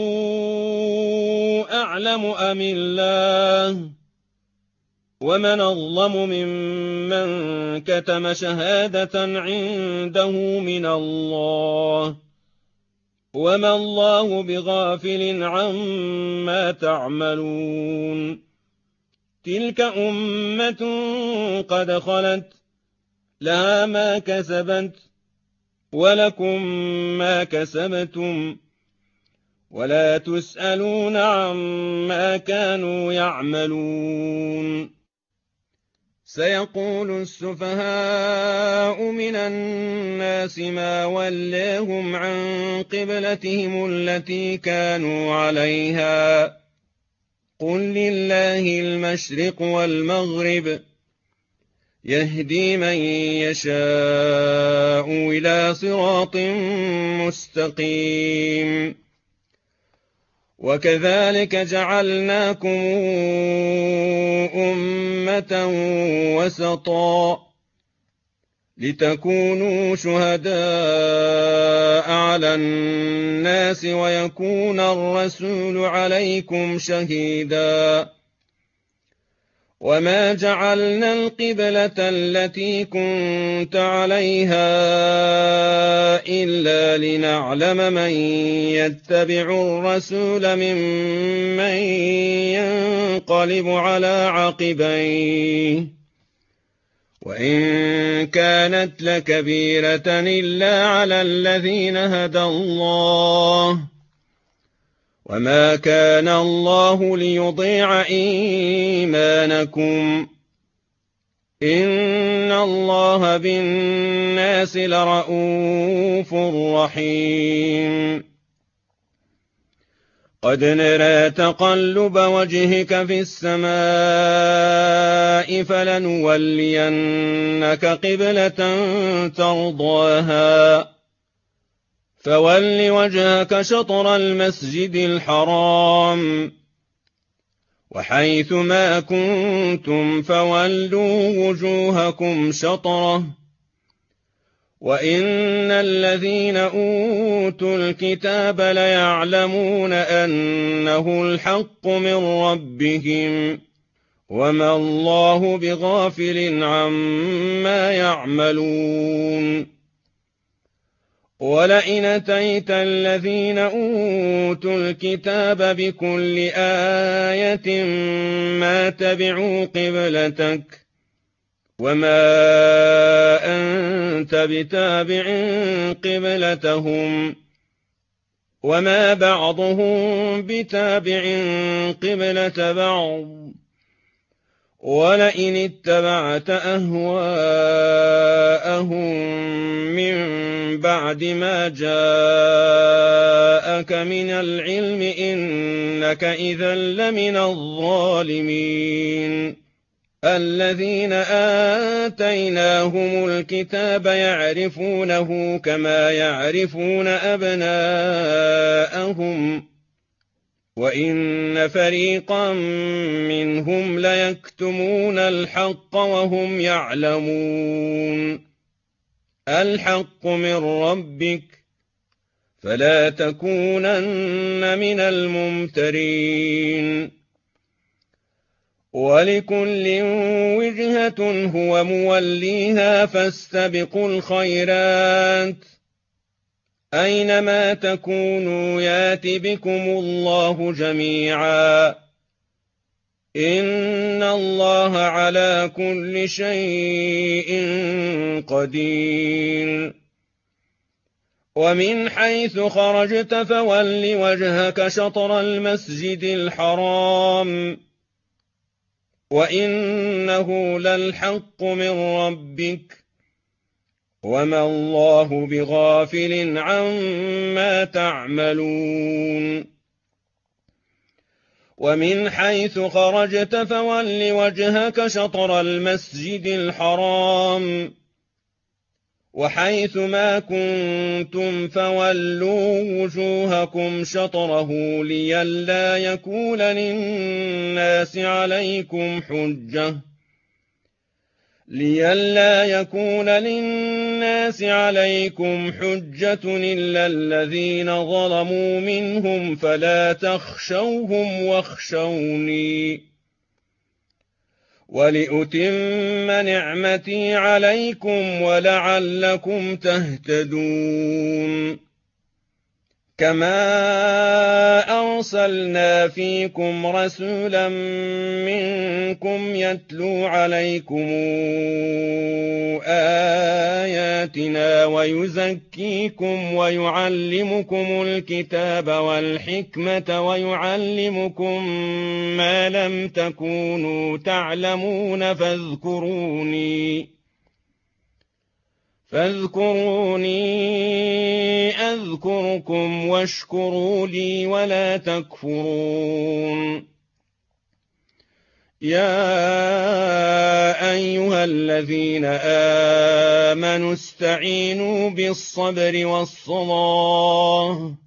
أعلم أم الله؟ ومن أظلم ممن كتم شهادة عنده من الله، وما الله بغافل عما تعملون. تلك أمة قد خلت، لها ما كسبت ولكم ما كسبتم، ولا تسألون عما كانوا يعملون. سيقول السفهاء من الناس ما ولاهم عن قبلتهم التي كانوا عليها، قل لله المشرق والمغرب، يهدي من يشاء إلى صراط مستقيم. وكذلك جعلناكم أمة وسطا لتكونوا شهداء على الناس ويكون الرسول عليكم شهيدا. وما جعلنا القبلة التي كنت عليها إلا لنعلم من يتبع الرسول ممن ينقلب على عقبيه، وإن كانت لكبيرة إلا على الذين هدى الله، وما كان الله ليضيع إيمانكم، إن الله بالناس لرءوف رحيم. قد نرى تقلب وجهك في السماء فلنولينك قبلة ترضاها، فول وجهك شطر المسجد الحرام، وحيث ما كنتم فولوا وجوهكم شطره، وإن الذين أوتوا الكتاب ليعلمون أنه الحق من ربهم، وما الله بغافل عما يعملون. ولئن أتيت الذين أوتوا الكتاب بكل آية ما تبعوا قبلتك، وما أنت بتابع قبلتهم، وما بعضهم بتابع قبلة بعض. ولئن اتبعت أهواءهم من بعد ما جاءك من العلم إنك إذا لمن الظالمين. الذين آتيناهم الكتاب يعرفونه كما يعرفون أبناءهم، وإن فريقا منهم ليكتمون الحق وهم يعلمون. الحق من ربك، فلا تكونن من الممترين. ولكل وجهة هو موليها فاستبقوا الخيرات، أينما تكونوا يات بكم الله جميعا، إن الله على كل شيء قدير. ومن حيث خرجت فول وجهك شطر المسجد الحرام وإنه للحق من ربك وما الله بغافل عما تعملون ومن حيث خرجت فول وجهك شطر المسجد الحرام وحيث ما كنتم فولوا وجوهكم شطره لئلا يكون للناس عليكم حجة إلا الذين ظلموا منهم فلا تخشوهم واخشوني ولأتم نعمتي عليكم ولعلكم تهتدون كما أرسلنا فيكم رسولا منكم يتلو عليكم آياتنا ويزكيكم ويعلمكم الكتاب والحكمة ويعلمكم ما لم تكونوا تعلمون فاذكروني أذكركم واشكروا لي ولا تكفرون يا أيها الذين آمنوا استعينوا بالصبر والصلاة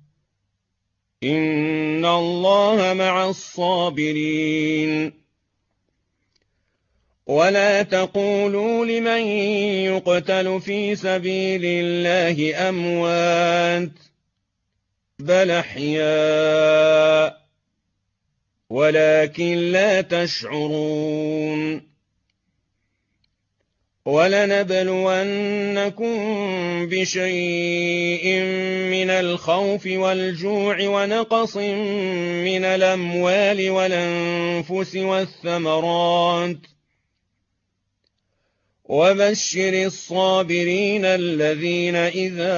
إن الله مع الصابرين ولا تقولوا لمن يقتل في سبيل الله أموات بل أحياء ولكن لا تشعرون ولنبلونكم بشيء من الخوف والجوع ونقص من الأموال والأنفس والثمرات وبشر الصابرين الذين إذا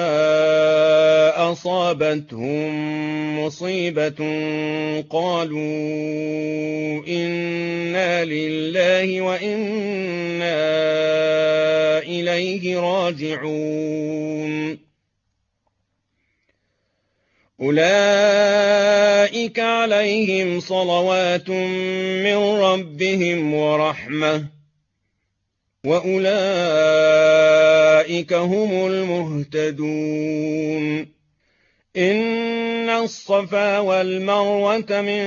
أصابتهم مصيبة قالوا إنا لله وإنا إليه راجعون أولئك عليهم صلوات من ربهم ورحمة وأولئك هم المهتدون إن الصفا والمروة من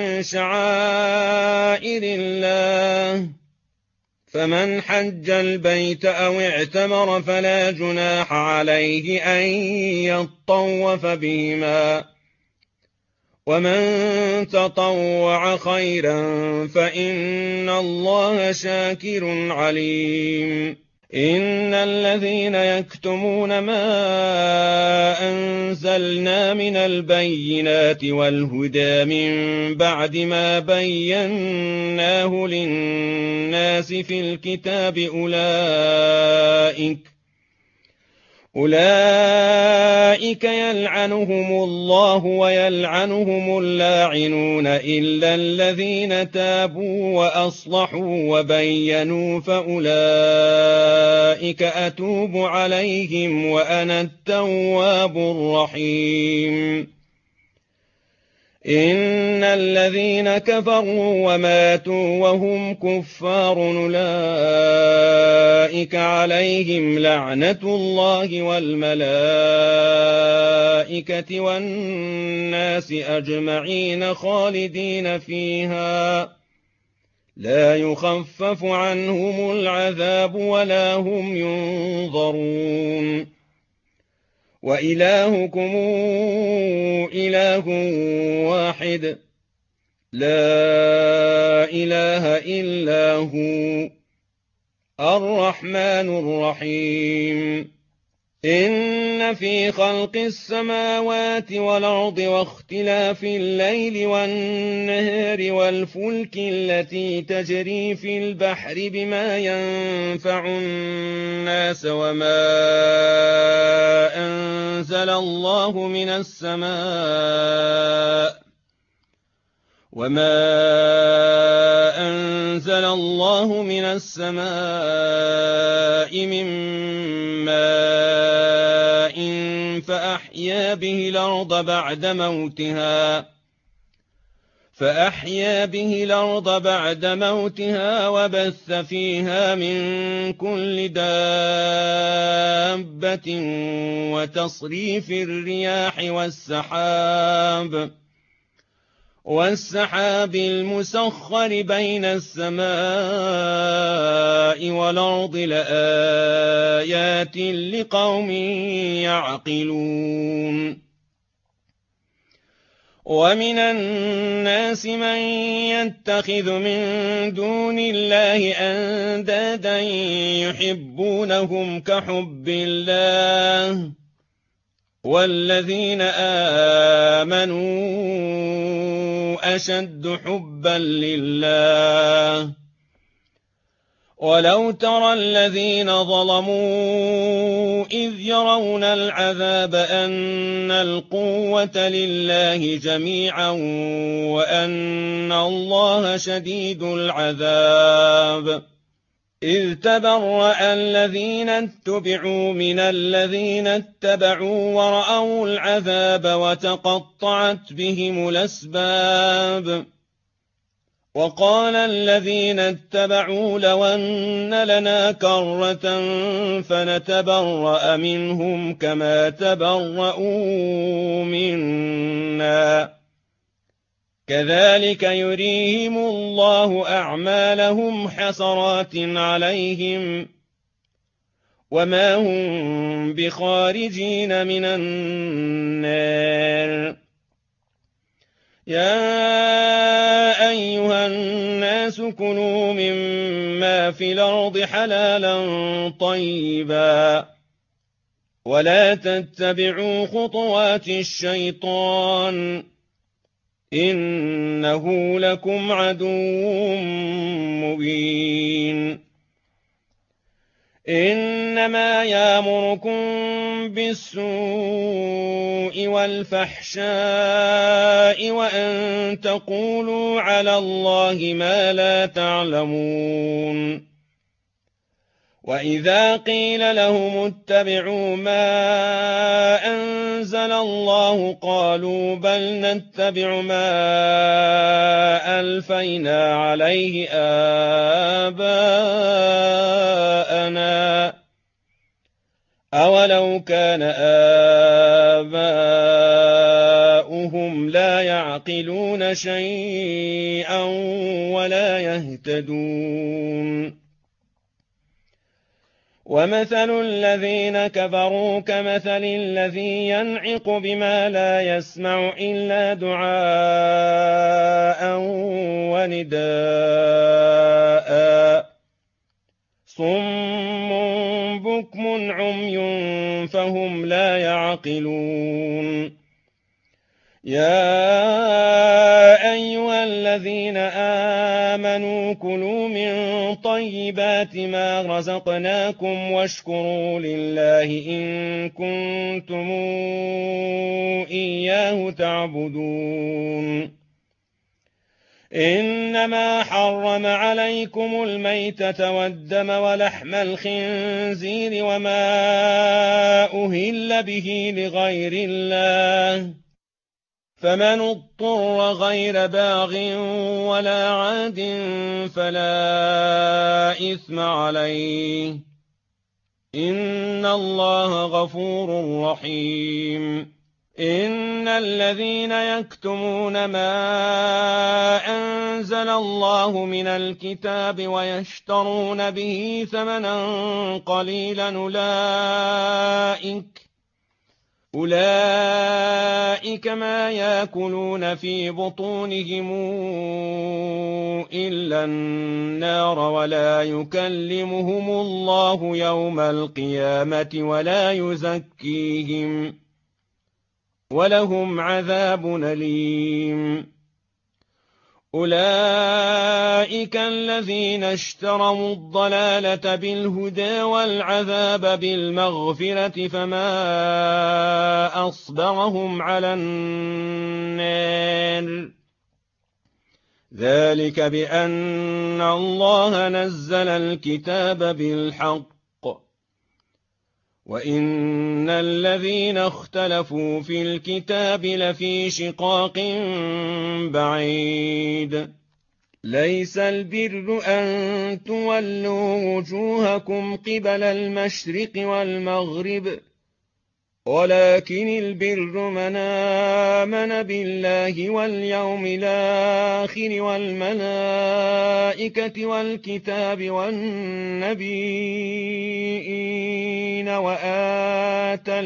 شعائر الله فمن حج البيت أو اعتمر فلا جناح عليه أن يطوف بهما ومن تطوع خيرا فإن الله شاكر عليم إن الذين يكتمون ما أنزلنا من البينات والهدى من بعد ما بيناه للناس في الكتاب أولئك يلعنهم الله ويلعنهم اللاعنون إلا الذين تابوا وأصلحوا وبينوا فأولئك أتوب عليهم وأنا التواب الرحيم إن الذين كفروا وماتوا وهم كفار أولئك عليهم لعنة الله والملائكة والناس أجمعين خالدين فيها لا يخفف عنهم العذاب ولا هم ينظرون وإلهكم إله واحد لا إله إلا هو الرحمن الرحيم إن في خلق السماوات والأرض واختلاف الليل والنهار والفلك التي تجري في البحر بما ينفع الناس أنزل الله من السماء من ماء فأحيا به الأرض بعد موتها وبث فيها من كل دابة وتصريف الرياح والسحاب المسخر بين السماء والأرض لآيات لقوم يعقلون ومن الناس من يتخذ من دون الله أندادا يحبونهم كحب الله والذين آمنوا أشد حبا لله ولو ترى الذين ظلموا إذ يرون العذاب أن القوة لله جميعا وأن الله شديد العذاب إذ تبرأ الذين اتبعوا من الذين اتبعوا ورأوا العذاب وتقطعت بهم الأسباب وقال الذين اتبعوا لو أن لنا كرة فنتبرأ منهم كما تبرؤوا منا كذلك يريهم الله أعمالهم حسرات عليهم وما هم بخارجين من النار يا أيها الناس كلوا مما في الأرض حلالا طيبا ولا تتبعوا خطوات الشيطان إنه لكم عدو مبين إنما يأمركم بالسوء والفحشاء وأن تقولوا على الله ما لا تعلمون وإذا قيل لهم اتبعوا ما أنزل الله قالوا بل نتبع ما ألفينا عليه آباءنا أولو كان آباؤهم لا يعقلون شيئا ولا يهتدون ومثل الذين كفروا كمثل الذي ينعق بما لا يسمع إلا دعاء ونداء صم بكم عمي فهم لا يعقلون يا أيها الذين آمنوا كلوا من طيبات ما رزقناكم واشكروا لله إن كنتم إياه تعبدون إنما حرم عليكم الميتة والدم ولحم الخنزير وما أهل به لغير الله فمن اضطر غير باغ ولا عاد فلا إثم عليه إن الله غفور رحيم إن الذين يكتمون ما أنزل الله من الكتاب ويشترون به ثمنا قليلا أولئك أولئك ما يأكلون في بطونهم إلا النار ولا يكلمهم الله يوم القيامة ولا يزكيهم ولهم عذاب أليم أولئك الذين اشتروا الضلالة بالهدى والعذاب بالمغفرة فما أصبرهم على النار ذلك بأن الله نزل الكتاب بالحق وإن الذين اختلفوا في الكتاب لفي شقاق بعيد ليس البر أن تولوا وجوهكم قبل المشرق والمغرب ولكن البر من آمن بالله واليوم الآخر والملائكة والكتاب والنبيين وآتى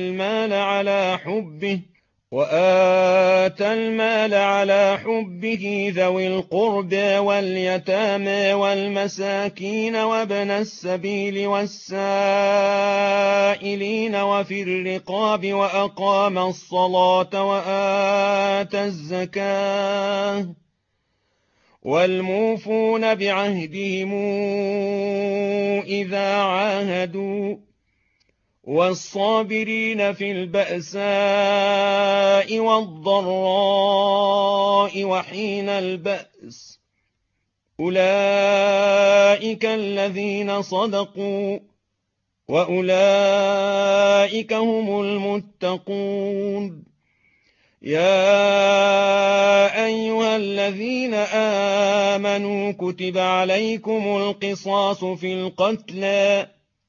المال على حبه ذوي القربى واليتامى والمساكين وابن السبيل والسائلين وفي الرقاب وأقام الصلاة وآتى الزكاة والموفون بعهدهم إذا عاهدوا والصابرين في البأساء والضراء وحين البأس أولئك الذين صدقوا وأولئك هم المتقون يا أيها الذين آمنوا كتب عليكم القصاص في القتلى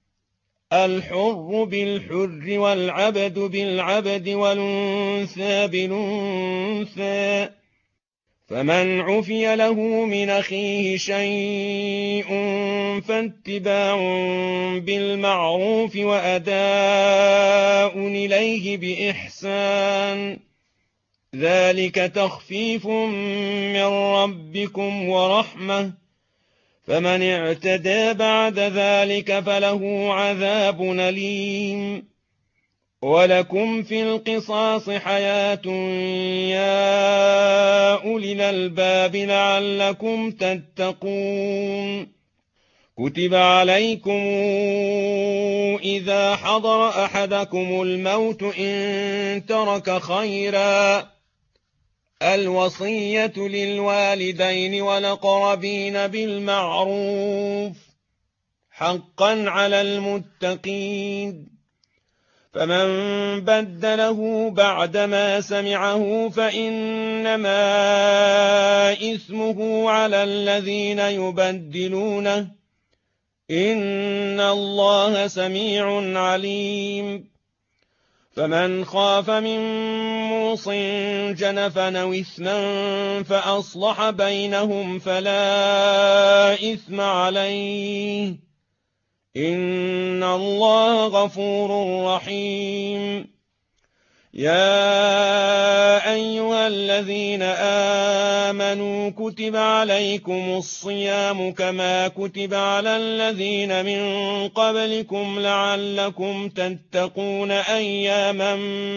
الحر بالحر والعبد بالعبد والأنثى بالأنثى فمن عفي له من أخيه شيء فاتباع بالمعروف وأداء إليه بإحسان ذلك تخفيف من ربكم ورحمة فمن اعتدى بعد ذلك فله عذاب أليم ولكم في القصاص حياة يا أولي الألباب لعلكم تتقون كتب عليكم إذا حضر أحدكم الموت إن ترك خيرا الوصية للوالدين والأقربين بالمعروف حقا على المتقين فمن بدله بعدما سمعه فإنما إثمه على الذين يبدلونه إن الله سميع عليم فمن خاف من موص جنفا أو إثما فأصلح بينهم فلا إثم عليه إن الله غفور رحيم يا أيها الذين آمنوا كتب عليكم الصيام كما كتب على الذين من قبلكم لعلكم تتقون أياما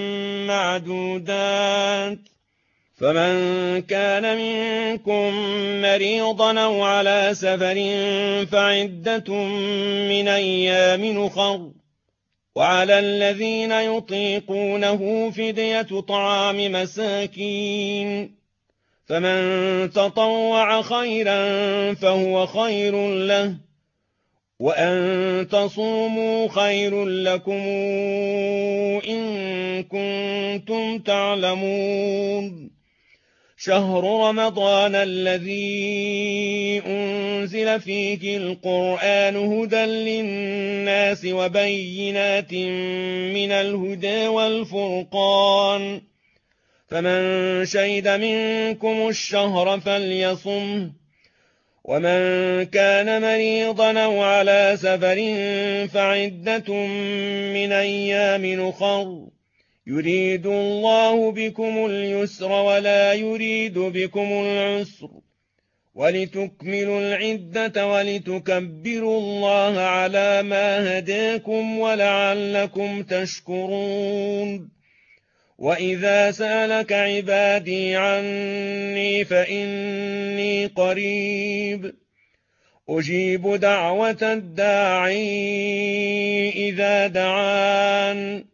معدودات فمن كان منكم مريضا أو على سفر فعدة من أيام أخر وعلى الذين يطيقونه فدية طعام مساكين فمن تطوع خيرا فهو خير له وأن تصوموا خير لكم إن كنتم تعلمون شهر رمضان الذي أنزل فيه القرآن هدى للناس وبينات من الهدى والفرقان فمن شهد منكم الشهر فليصمه ومن كان مريضا أو على سفر فعدة من أيام أخر يريد الله بكم اليسر ولا يريد بكم العسر ولتكملوا العدة ولتكبروا الله على ما هداكم ولعلكم تشكرون وإذا سألك عبادي عني فإني قريب أجيب دعوة الداعي إذا دعان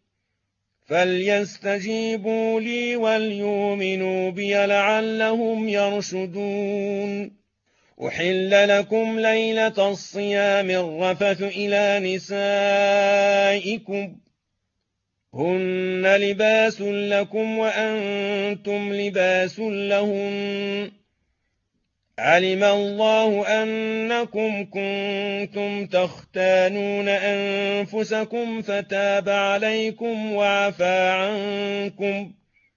فليستجيبوا لي وليؤمنوا بي لعلهم يرشدون أحل لكم ليلة الصيام الرفث إلى نسائكم هن لباس لكم وأنتم لباس لهن علم الله أنكم كنتم تختانون أنفسكم فتاب عليكم وعفى عنكم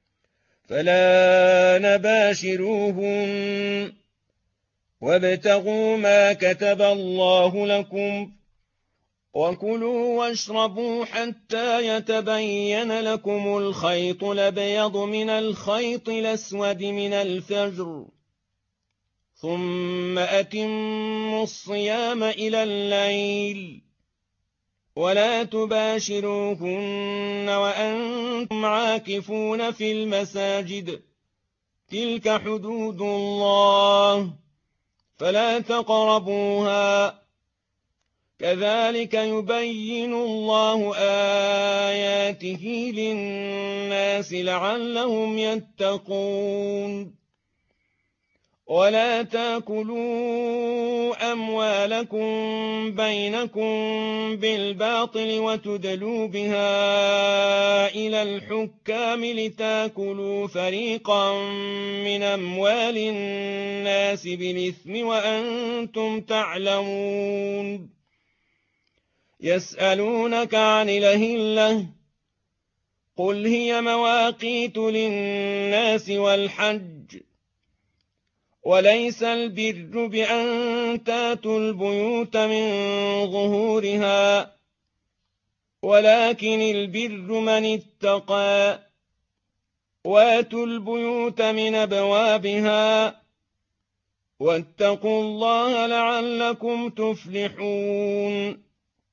فلا نباشروهن وابتغوا ما كتب الله لكم وكلوا واشربوا حتى يتبين لكم الخيط الأبيض من الخيط الأسود من الفجر ثم أتموا الصيام إلى الليل ولا تباشروهن وأنتم عاكفون في المساجد تلك حدود الله فلا تقربوها كذلك يبين الله آياته للناس لعلهم يتقون ولا تاكلوا أموالكم بينكم بالباطل وتدلوا بها إلى الحكام لتاكلوا فريقا من أموال الناس بالإثم وأنتم تعلمون يسألونك عن الأهلة قل هي مواقيت للناس والحج وليس البر بأن تاتوا البيوت من ظهورها ولكن البر من اتقى واتوا البيوت من أبوابها واتقوا الله لعلكم تفلحون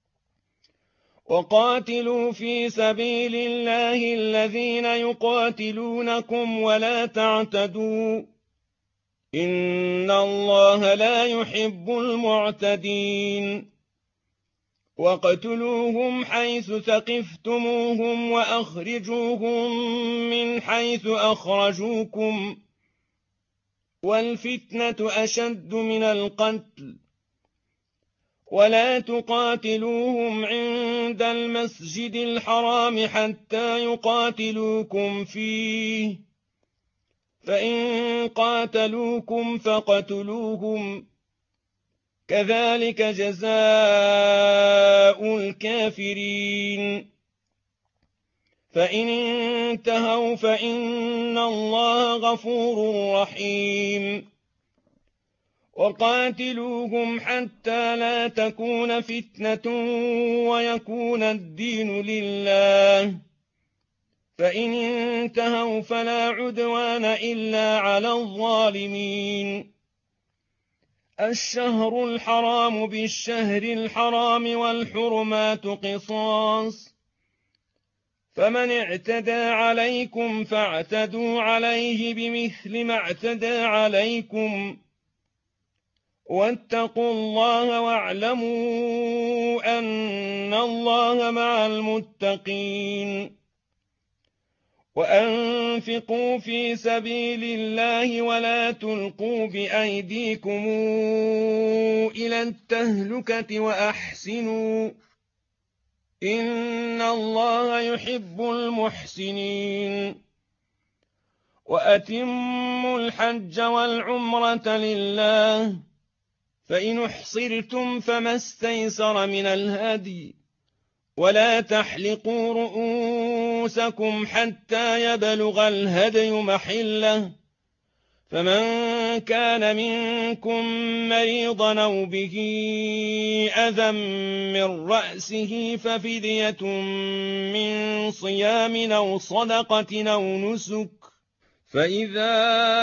وقاتلوا في سبيل الله الذين يقاتلونكم ولا تعتدوا إن الله لا يحب المعتدين واقتلوهم حيث ثقفتموهم وأخرجوهم من حيث أخرجوكم والفتنة أشد من القتل ولا تقاتلوهم عند المسجد الحرام حتى يقاتلوكم فيه فإن قاتلوكم فاقتلوهم كذلك جزاء الكافرين فإن انتهوا فإن الله غفور رحيم وقاتلوهم حتى لا تكون فتنة ويكون الدين لله فإن انتهوا فلا عدوان إلا على الظالمين الشهر الحرام بالشهر الحرام والحرمات قصاص فمن اعتدى عليكم فاعتدوا عليه بمثل ما اعتدى عليكم واتقوا الله واعلموا أن الله مع المتقين وأنفقوا في سبيل الله ولا تلقوا بأيديكم إلى التهلكة وأحسنوا إن الله يحب المحسنين وأتموا الحج والعمرة لله فإن احصرتم فما استيسر من الهدي ولا تحلقوا رؤوسكم حتى يبلغ الهدي محله فمن كان منكم مريضا أو به أذى من رأسه ففدية من صيام أو صدقة أو نسك، فإذا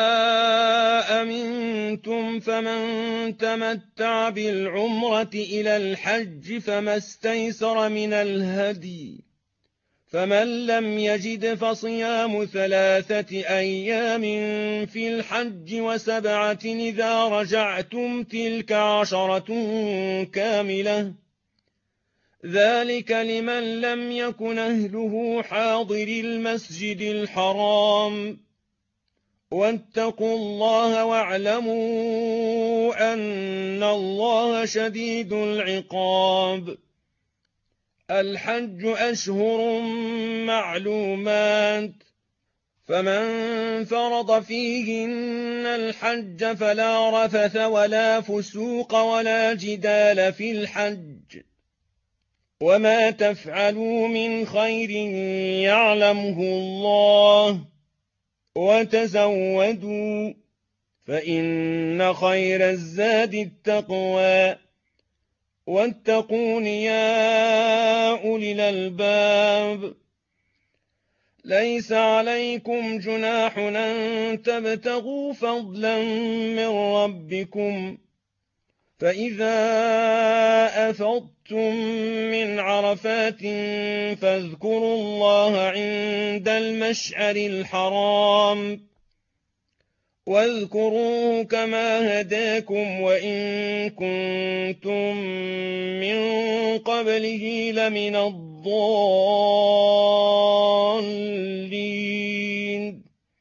أمنتم فمن تمتع بالعمرة إلى الحج فما استيسر من الهدي، فمن لم يجد فصيام 3 أيام في الحج و7 إذا رجعتم تلك 10 كاملة، ذلك لمن لم يكن أهله حاضر المسجد الحرام. واتقوا الله واعلموا أن الله شديد العقاب. الحج أشهر معلومات، فمن فرض فيهن الحج فلا رفث ولا فسوق ولا جدال في الحج، وما تفعلوا من خير يعلمه الله، وتزودوا فإن خير الزاد التقوى، واتقون يا أولي الألباب. ليس عليكم جناح أن تبتغوا فضلا من ربكم، فإذا أفضتم من عرفات فاذكروا الله عند المشعر الحرام، واذكروه كما هداكم وإن كنتم من قبله لمن الضالين.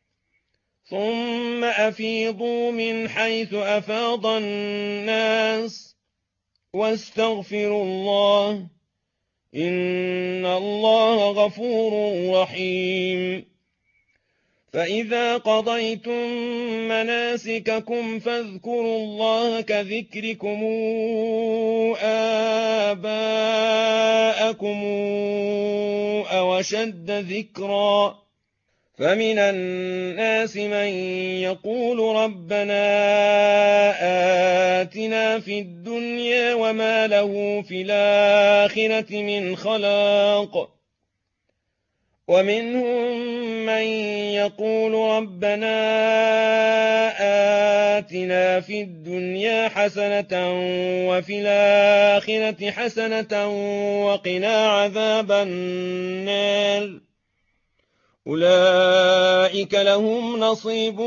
ثم أفيضوا من حيث أفاض الناس واستغفروا الله، إن الله غفور رحيم. فإذا قضيتم مناسككم فاذكروا الله كذكركم آباءكم أو أشد ذكرا، فمن الناس من يقول ربنا آتنا في الدنيا وما له في الآخرة من خلاق، ومنهم من يقول ربنا آتنا في الدنيا حسنة وفي الآخرة حسنة وقنا عذاب النار، أولئك لهم نصيب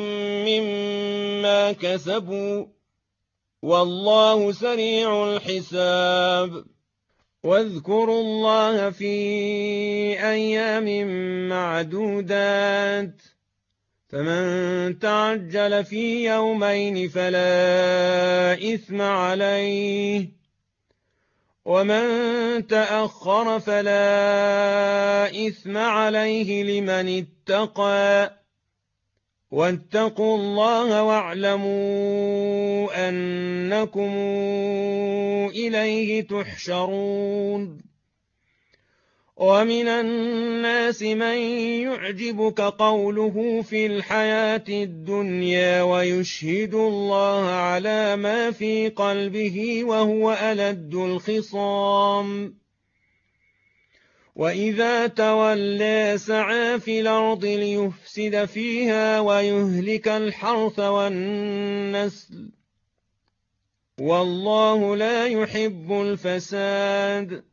مما كسبوا والله سريع الحساب. واذكروا الله في أيام معدودات، فمن تعجل في يومين فلا إثم عليه، ومن تأخر فلا إثم عليه لمن اتقى، واتقوا الله واعلموا أنكم إليه تحشرون. ومن الناس من يعجبك قوله في الحياة الدنيا ويشهد الله على ما في قلبه وهو ألد الخصام، وإذا تولى سعى في الأرض ليفسد فيها ويهلك الحرث والنسل، والله لا يحب الفساد.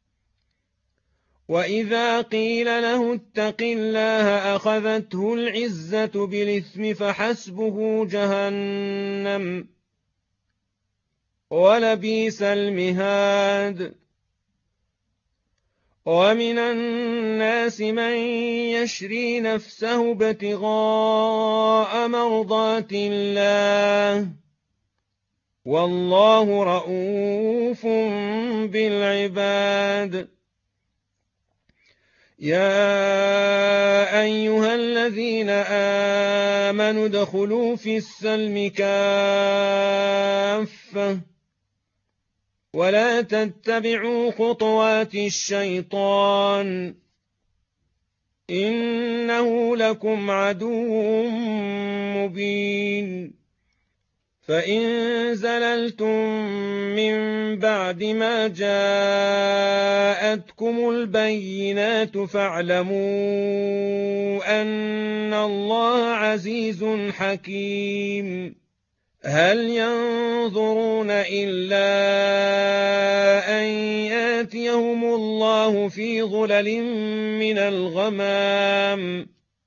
وإذا قيل له اتق الله أخذته العزة بالإثم فحسبه جهنم ولبئس المهاد. ومن الناس من يشري نفسه ابتغاء مرضات الله، والله رءوف بالعباد. يا أيها الذين آمنوا ادخلوا في السلم كافة ولا تتبعوا خطوات الشيطان، إنه لكم عدو مبين. فإن زللتم من بعد ما جاءتكم البينات فاعلموا أن الله عزيز حكيم. هل ينظرون إلا أن يأتيهم الله في ظلل من الغمام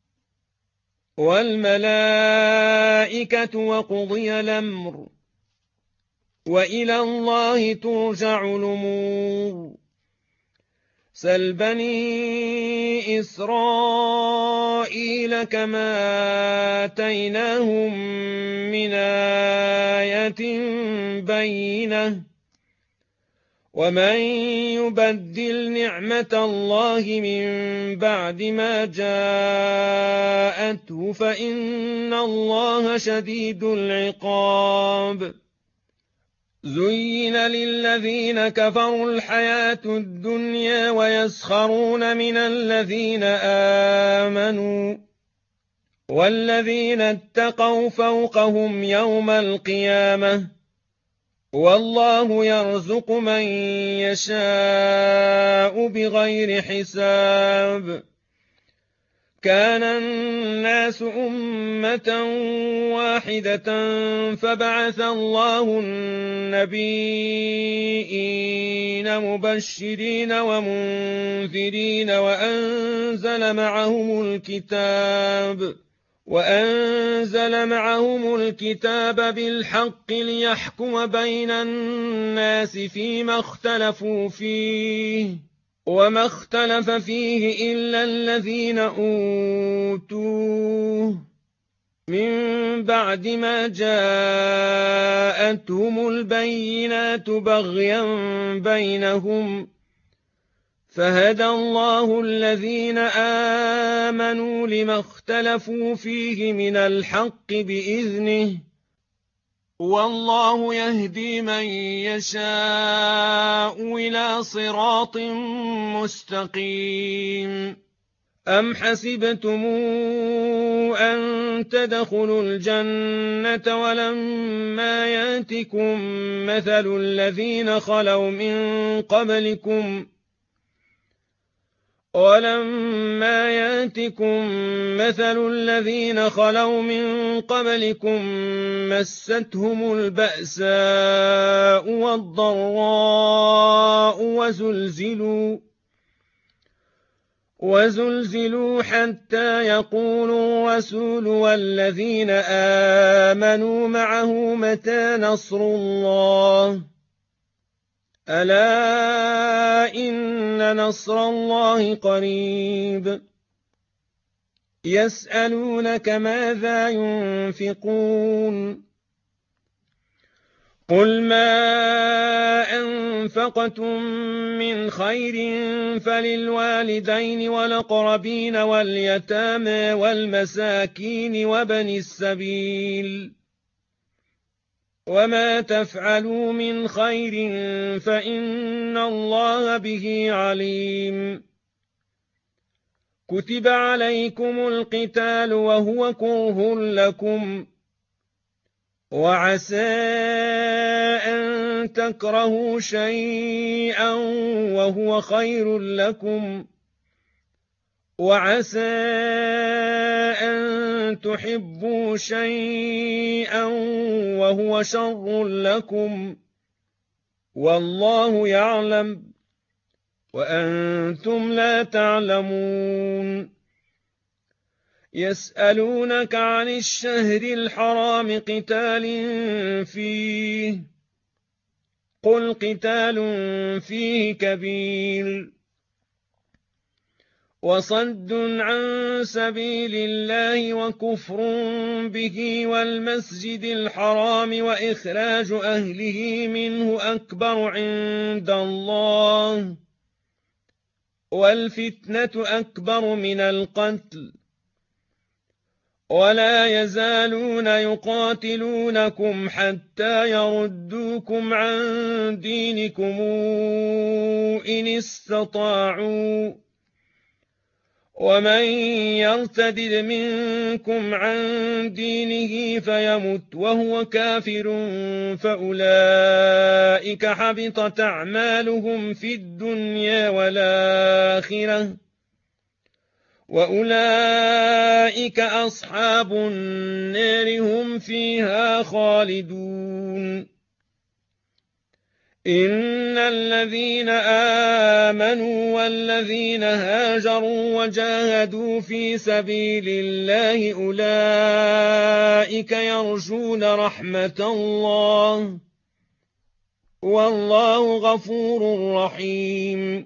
والملائكة وقضي الأمر وإلى الله ترجع الأمور. سل بني إسرائيل كما آتيناهم من آية بينة ومن يبدل نعمة الله من بعد ما جاءته فإن الله شديد العقاب. زين للذين كفروا الحياة الدنيا ويسخرون من الذين آمنوا والذين اتقوا فوقهم يوم القيامة والله يرزق من يشاء بغير حساب. كان الناس أمة واحدة فبعث الله النبيين مبشرين ومنذرين وأنزل معهم الكتاب بالحق ليحكم بين الناس فيما اختلفوا فيه وما اختلف فيه إلا الذين أوتوه من بعد ما جاءتهم البينات بغيا بينهم فهدى الله الذين آمنوا لما اختلفوا فيه من الحق بإذنه والله يهدي من يشاء إلى صراط مستقيم. أم حسبتم أن تدخلوا الجنة ولما يأتكم مثل الذين خلوا من قبلكم مستهم البأساء والضراء وزلزلوا حتى يقول الرسول والذين آمنوا معه متى نصر الله ألا إن نصر الله قريب. يسألونك ماذا ينفقون قل ما أنفقتم من خير فللوالدين والأقربين واليتامى والمساكين وابن السبيل وما تفعلوا من خير فإن الله به عليم. كتب عليكم القتال وهو كره لكم وعسى أن تكرهوا شيئا وهو خير لكم وعسى أن تحبوا شيئا وهو شر لكم والله يعلم وأنتم لا تعلمون. يسألونك عن الشهر الحرام قتال فيه قل قتال فيه كبير وصد عن سبيل الله وكفر به والمسجد الحرام وإخراج أهله منه أكبر عند الله والفتنة أكبر من القتل ولا يزالون يقاتلونكم حتى يردوكم عن دينكم إن استطاعوا ومن يرتدد منكم عن دينه فيمت وهو كافر فأولئك حبطت أعمالهم في الدنيا والآخرة وأولئك أصحاب النار هم فيها خالدون إن الذين آمنوا والذين هاجروا وجاهدوا في سبيل الله أولئك يرجون رحمة الله والله غفور رحيم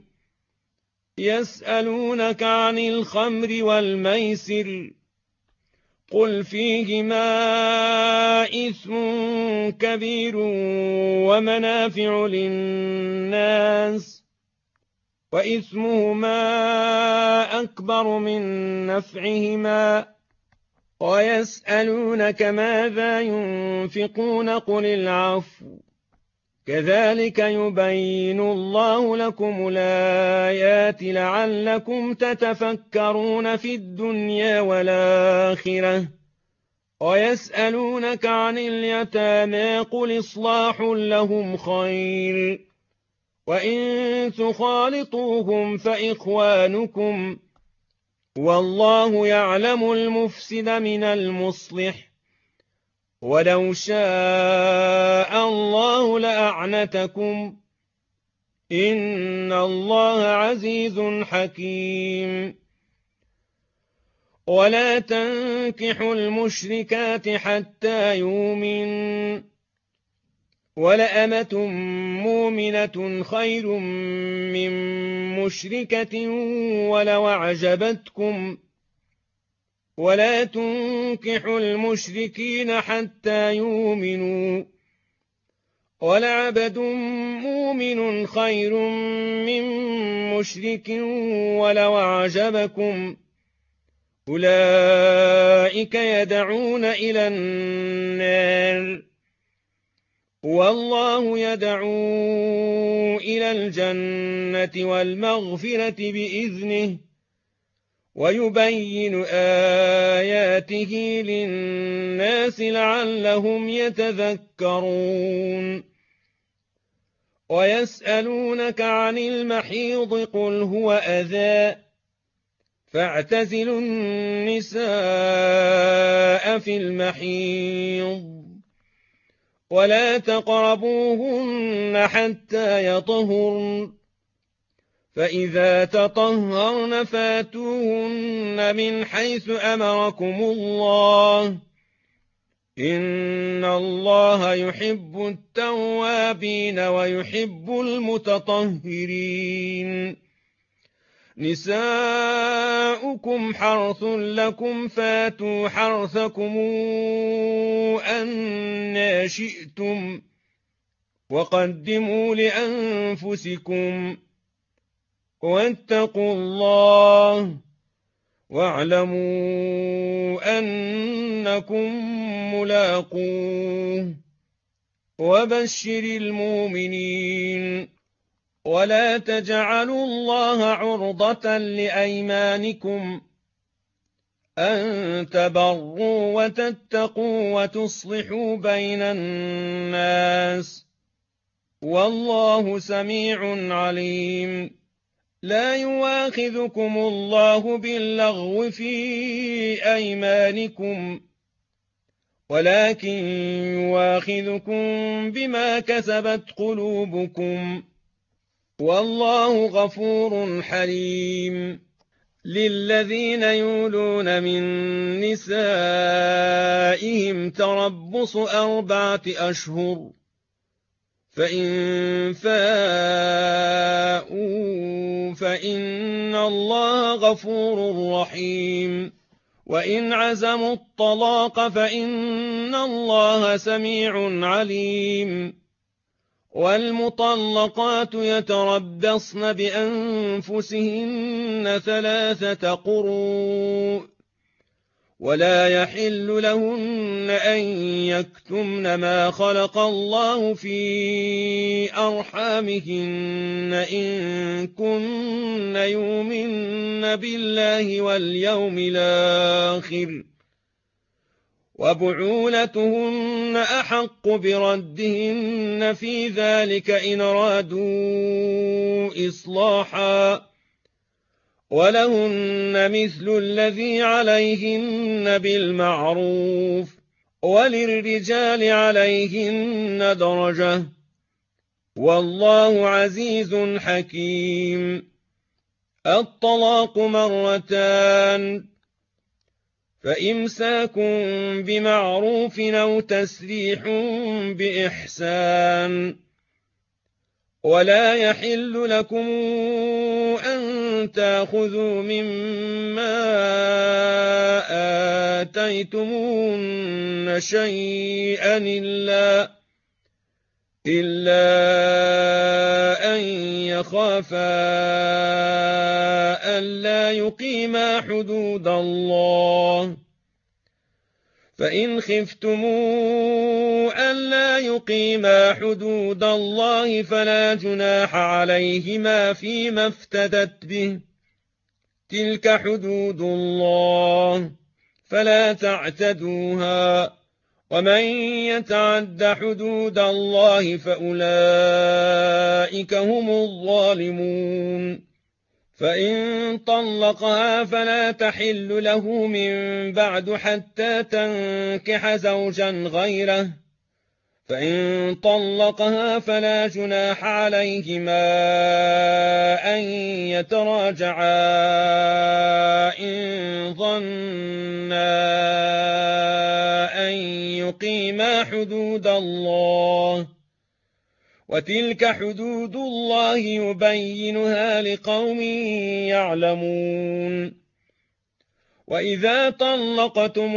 يسألونك عن الخمر والميسر قل فيهما إثم كبير ومنافع للناس وإثمهما أكبر من نفعهما ويسألونك ماذا ينفقون قل العفو كذلك يبين الله لكم الآيات لعلكم تتفكرون في الدنيا والآخرة ويسألونك عن اليتامى قل إصلاح لهم خير وإن تخالطوهم فإخوانكم والله يعلم المفسد من المصلح ولو شاء الله لأعنتكم إن الله عزيز حكيم ولا تنكحوا المشركات حتى يؤمنوا ولأمة مؤمنة خير من مشركة ولو أعجبتكم ولا تنكحوا المشركين حتى يؤمنوا ولعبد مؤمن خير من مشرك ولو أعجبكم أولئك يدعون إلى النار والله يدعو إلى الجنة والمغفرة بإذنه ويبين آياته للناس لعلهم يتذكرون ويسألونك عن المحيض قل هو أذى فاعتزلوا النساء في المحيض ولا تقربوهن حتى يطهرن فإذا تطهرن فاتوهن من حيث أمركم الله إن الله يحب التوابين ويحب المتطهرين نساؤكم حرث لكم فاتوا حرثكم أنى شئتم وقدموا لأنفسكم واتقوا الله واعلموا أنكم ملاقوه وبشر المؤمنين ولا تجعلوا الله عرضة لأيمانكم أن تبروا وتتقوا وتصلحوا بين الناس والله سميع عليم لا يواخذكم الله باللغو في أيمانكم ولكن يواخذكم بما كسبت قلوبكم والله غفور حليم للذين يولون من نسائهم تربص 4 أشهر فإن فاءوا فإن الله غفور رحيم وإن عزموا الطلاق فإن الله سميع عليم والمطلقات يتربصن بأنفسهن 3 قروء ولا يحل لهن أن يكتمن ما خلق الله في أرحامهن إن كن يؤمن بالله واليوم الآخر وبعولتهن أحق بردهن في ذلك إن أرادوا إصلاحا ولهن مثل الذي عليهن بالمعروف وللرجال عليهن درجة والله عزيز حكيم. الطلاق مرتان فإمساك بمعروف أو تسريح بإحسان ولا يحل لكم أن تأخذوا مما آتيتموهن شيئا إلا أن يخافا ألا يقيما حدود الله فإن خفتموا ألا يقيما حدود الله فلا جناح عليهما فيما افتدت به تلك حدود الله فلا تعتدوها ومن يتعد حدود الله فأولئك هم الظالمون. فإن طلقها فلا تحل له من بعد حتى تنكح زوجا غيره فإن طلقها فلا جناح عليهما أن يتراجعا إن ظنا أن يقيما حدود الله وتلك حدود الله يبينها لقوم يعلمون. وإذا طلقتم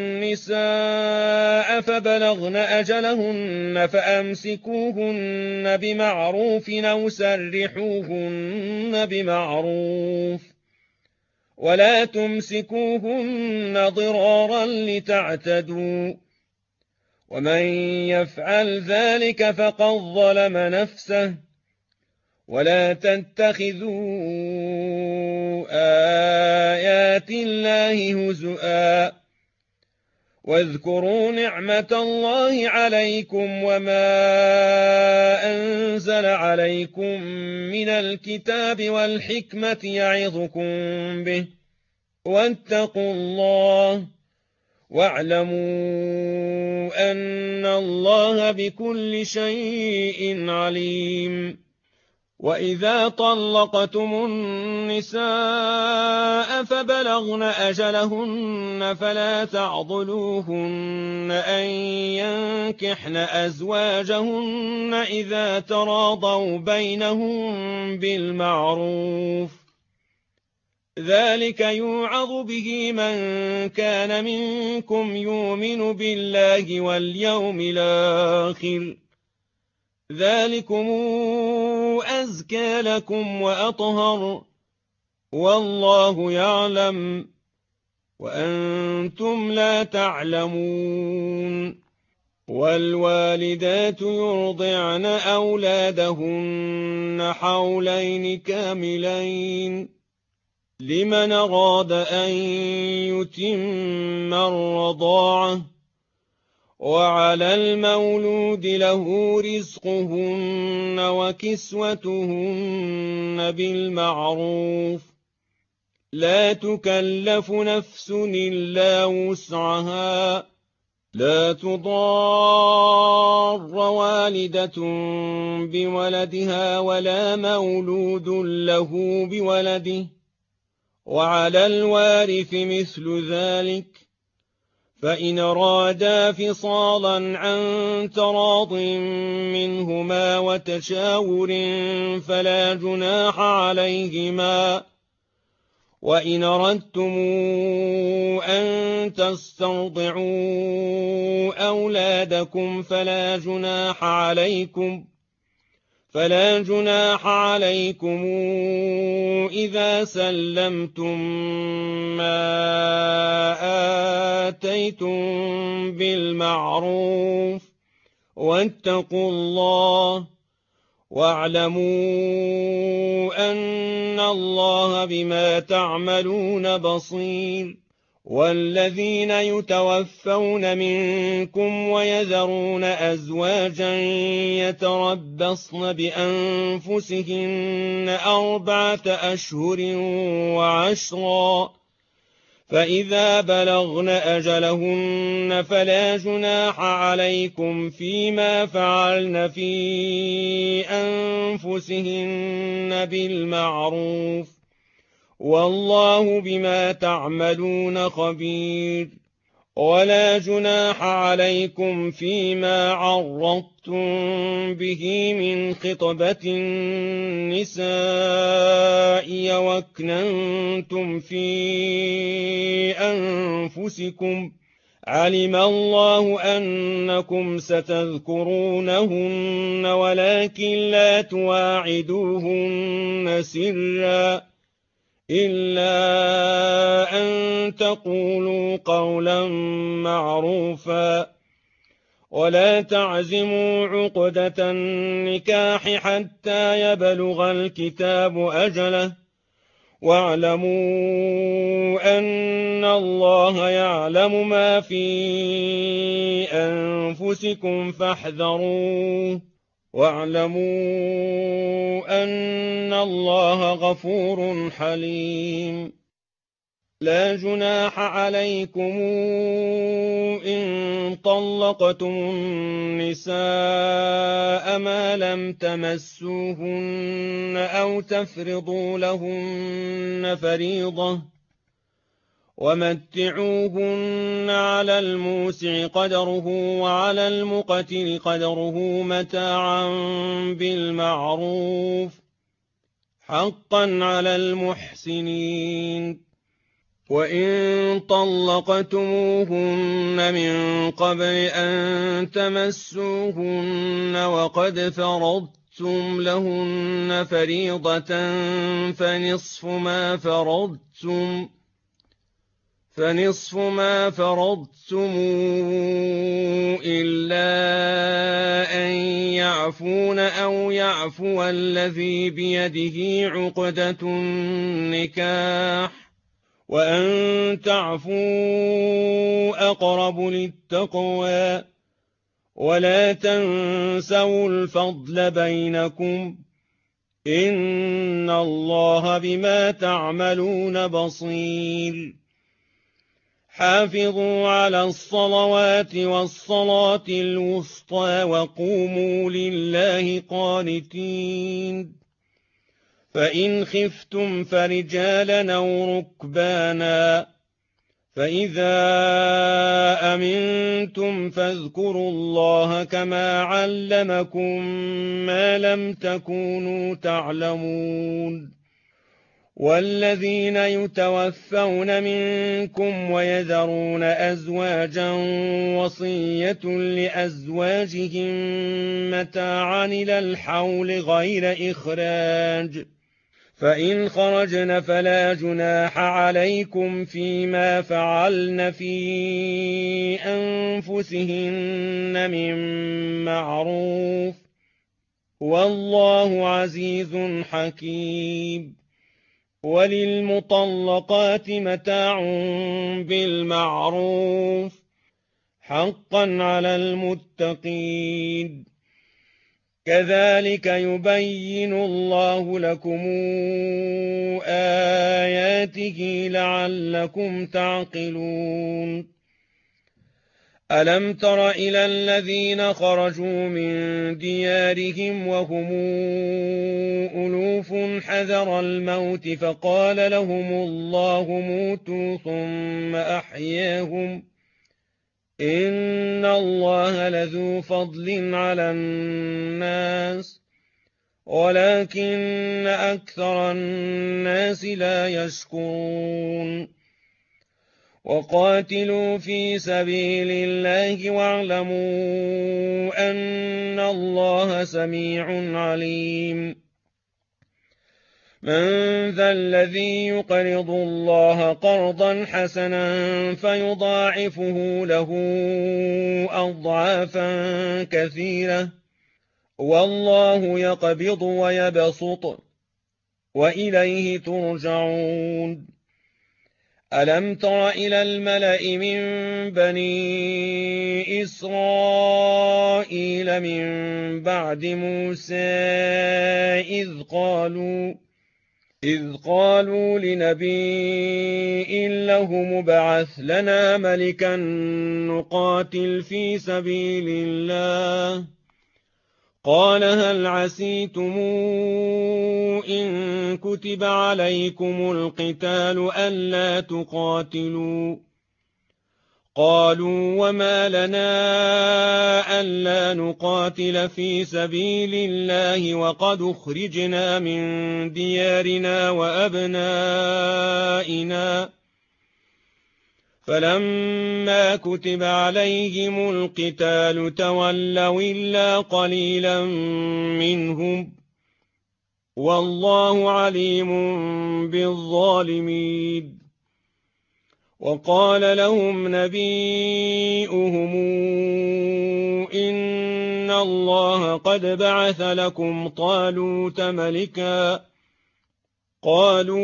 النساء فبلغن أجلهن فأمسكوهن بمعروف أو سرحوهن بمعروف ولا تمسكوهن ضرارا لتعتدوا ومن يفعل ذلك فقد ظلم نفسه ولا تتخذوا آيات الله هزؤا واذكروا نعمة الله عليكم وما أنزل عليكم من الكتاب والحكمة يعظكم به واتقوا الله واعلموا أن الله بكل شيء عليم. وإذا طلقتم النساء فبلغن أجلهن فلا تعضلوهن أن ينكحن أزواجهن إذا تراضوا بينهم بالمعروف ذلك يوعظ به من كان منكم يؤمن بالله واليوم الآخر ذلكم أزكى لكم وأطهر والله يعلم وأنتم لا تعلمون. والوالدات يرضعن أولادهن حولين كاملين لمن أراد أن يتم الرضاعة وعلى المولود له رزقهن وكسوتهن بالمعروف لا تكلف نفس إلا وسعها لا تضار والدة بولدها ولا مولود له بولده وعلى الوارث مثل ذلك فإن أرادا فصالا عن تراض منهما وتشاور فلا جناح عليهما وإن أردتم أن تسترضعوا أولادكم فلا جناح عليكم فلا جناح عليكم إذا سلمتم ما آتيتم بالمعروف واتقوا الله واعلموا أن الله بما تعملون بصير. والذين يتوفون منكم ويذرون أزواجا يتربصن بأنفسهن 4 أشهر وعشرا، فإذا بلغن أجلهن فلا جناح عليكم فيما فعلن في أنفسهن بالمعروف، والله بما تعملون خبير. ولا جناح عليكم فيما عرضتم به من خطبة النساء وأكننتم في أنفسكم، علم الله أنكم ستذكرونهن ولكن لا تواعدوهن سرا إلا أن تقولوا قولا معروفا. ولا تعزموا عقدة النكاح حتى يبلغ الكتاب أجله، واعلموا أن الله يعلم ما في أنفسكم فاحذروه، واعلموا أن الله غفور حليم. لا جناح عليكم إن طلقتم النساء ما لم تمسوهن أو تفرضوا لهن فريضة، ومتعوهن على الموسع قدره وعلى المقتر قدره متاعا بالمعروف حقا على المحسنين. وإن طلقتموهن من قبل أن تمسوهن وقد فرضتم لهن فريضة فنصف ما فرضتم إلا أن يعفون أو يعفو الذي بيده عقدة النكاح، وأن تعفوا أقرب للتقوى. ولا تنسوا الفضل بينكم، إن الله بما تعملون بصير. حافظوا على الصلوات والصلاة الوسطى وقوموا لله قانتين. فإن خفتم فرجالا أو ركبانا، فإذا أمنتم فاذكروا الله كما علمكم ما لم تكونوا تعلمون. والذين يتوفون منكم ويذرون أزواجا وصية لأزواجهم متاعا إلى الحول غير إخراج، فإن خرجن فلا جناح عليكم فيما فعلن في أنفسهن من معروف، والله عزيز حكيم. وللمطلقات متاع بالمعروف حقا على المتقين. كذلك يبين الله لكم آياته لعلكم تعقلون. ألم تر إلى الذين خرجوا من ديارهم وهم ألوف حذر الموت فقال لهم الله موتوا ثم أحياهم، إن الله لذو فضل على الناس ولكن أكثر الناس لا يشكرون. وقاتلوا في سبيل الله واعلموا أن الله سميع عليم من ذا الذي يقرض الله قرضا حسنا فيضاعفه له أضعافا كثيرة والله يقبض ويبسط وإليه ترجعون ألم تر إلى الملأ من بني إسرائيل من بعد موسى إذ قالوا لنبي له مبعث لنا ملكا نقاتل في سبيل الله قال هل عسيتم إن كتب عليكم القتال ألا تقاتلوا قالوا وما لنا ألا نقاتل في سبيل الله وقد أخرجنا من ديارنا وأبنائنا فلما كتب عليهم القتال تولوا إلا قليلا منهم والله عليم بالظالمين وقال لهم نبيئهم إن الله قد بعث لكم طالوت ملكا قالوا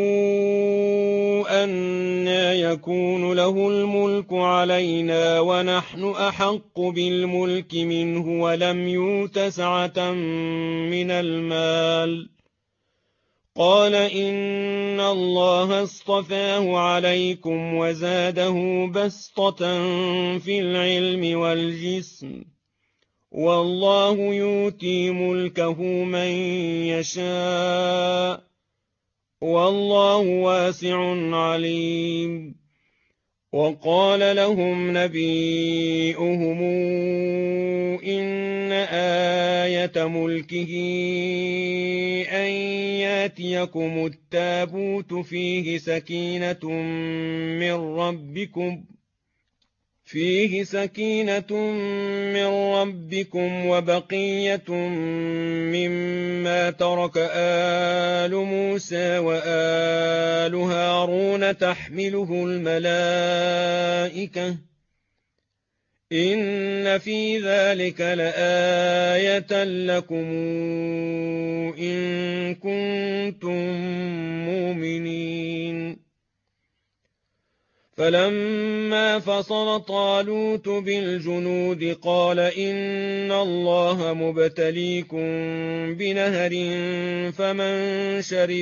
أنى يكون له الملك علينا ونحن أحق بالملك منه ولم يؤت سعة من المال قال إن الله اصطفاه عليكم وزاده بسطة في العلم والجسم والله يؤتي ملكه من يشاء والله واسع عليم وقال لهم نبيئهم إن آية ملكه أن ياتيكم التابوت فيه سكينة من ربكم وبقية مما ترك آل موسى وآل هارون تحمله الملائكة إن في ذلك لآية لكم إن كنتم مؤمنين فلما فصل طالوت بالجنود قال إن الله مبتليكم بنهر فمن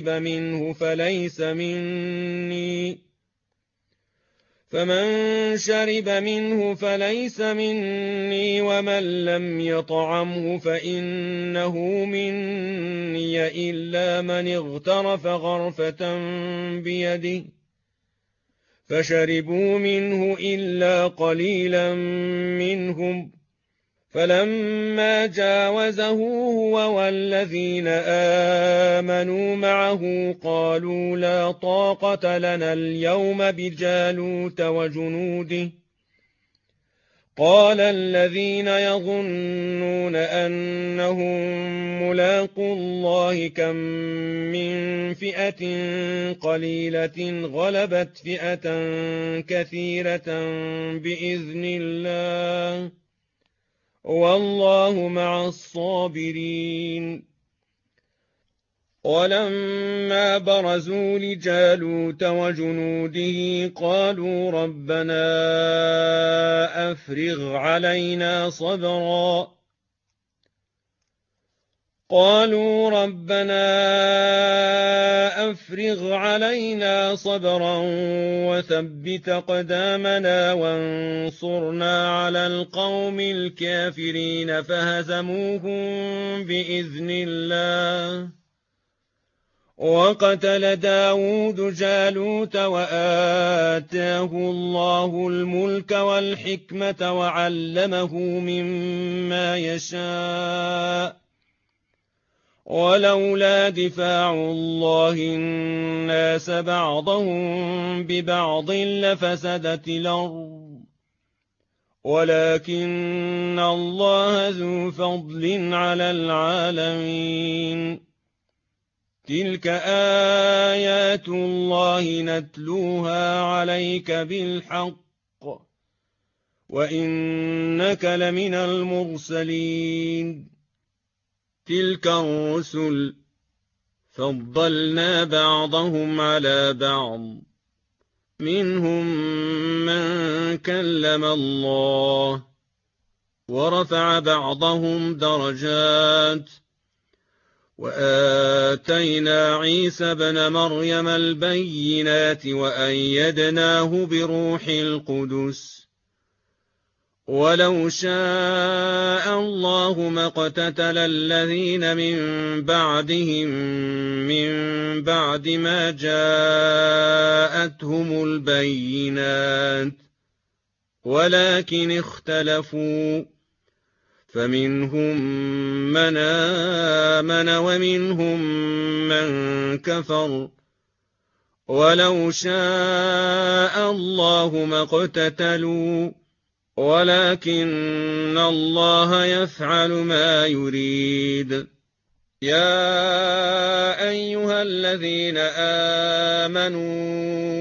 شرب منه فليس مني ومن لم يطعمه فإنه مني إلا من اغترف غرفة بيده فشربوا منه إلا قليلا منهم فلما جاوزه هو والذين آمنوا معه قالوا لا طاقة لنا اليوم بجالوت وجنوده قال الذين يظنون أنهم ملاقو الله كم من فئة قليلة غلبت فئة كثيرة بإذن الله والله مع الصابرين ولما برزوا لجالوت وجنوده قالوا ربنا أفرغ علينا صبرا وثبت أقدامنا وانصرنا على القوم الكافرين فهزموهم بإذن الله وقتل داود جالوت وآتاه الله الملك والحكمة وعلمه مما يشاء ولولا دفاع الله الناس بعضهم ببعض لفسدت الأرض ولكن الله ذو فضل على العالمين تلك آيات الله نتلوها عليك بالحق وإنك لمن المرسلين تلك الرسل فضلنا بعضهم على بعض منهم من كلم الله ورفع بعضهم درجات وآتينا عيسى ابن مريم البينات وأيدناه بروح القدس ولو شاء الله ما اقتتل الذين من بعدهم من بعد ما جاءتهم البينات ولكن اختلفوا فمنهم من آمن ومنهم من كفر ولو شاء الله ما اقتتلوا ولكن الله يفعل ما يريد يا أيها الذين آمنوا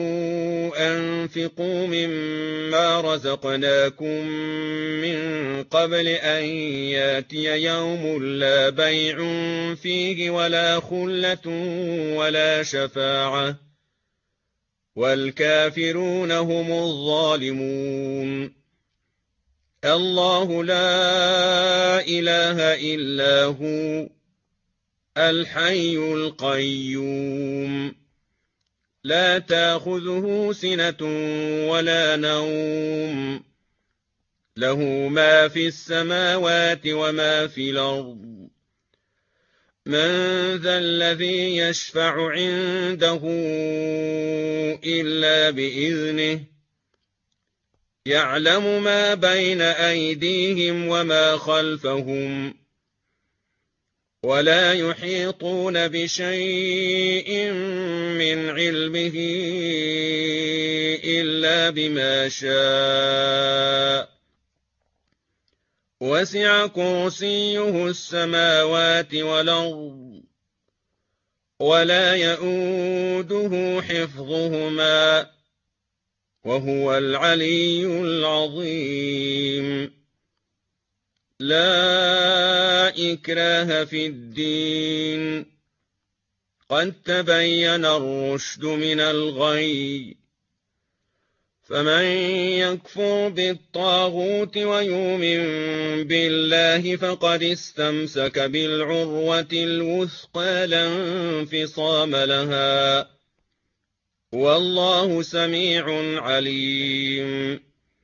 أنفقوا مما رزقناكم من قبل أن ياتي يوم لا بيع فيه ولا خلة ولا شفاعة والكافرون هم الظالمون الله لا إله إلا هو الحي القيوم لا تأخذه سنة ولا نوم له ما في السماوات وما في الأرض من ذا الذي يشفع عنده إلا بإذنه يعلم ما بين أيديهم وما خلفهم ولا يحيطون بشيء من علمه إلا بما شاء وسع كرسيه السماوات والأرض ولا يئوده حفظهما وهو العلي العظيم لا إكراه في الدين قد تبين الرشد من الغي فمن يكفر بالطاغوت ويؤمن بالله فقد استمسك بالعروة الوثقى لا انفصام لها والله سميع عليم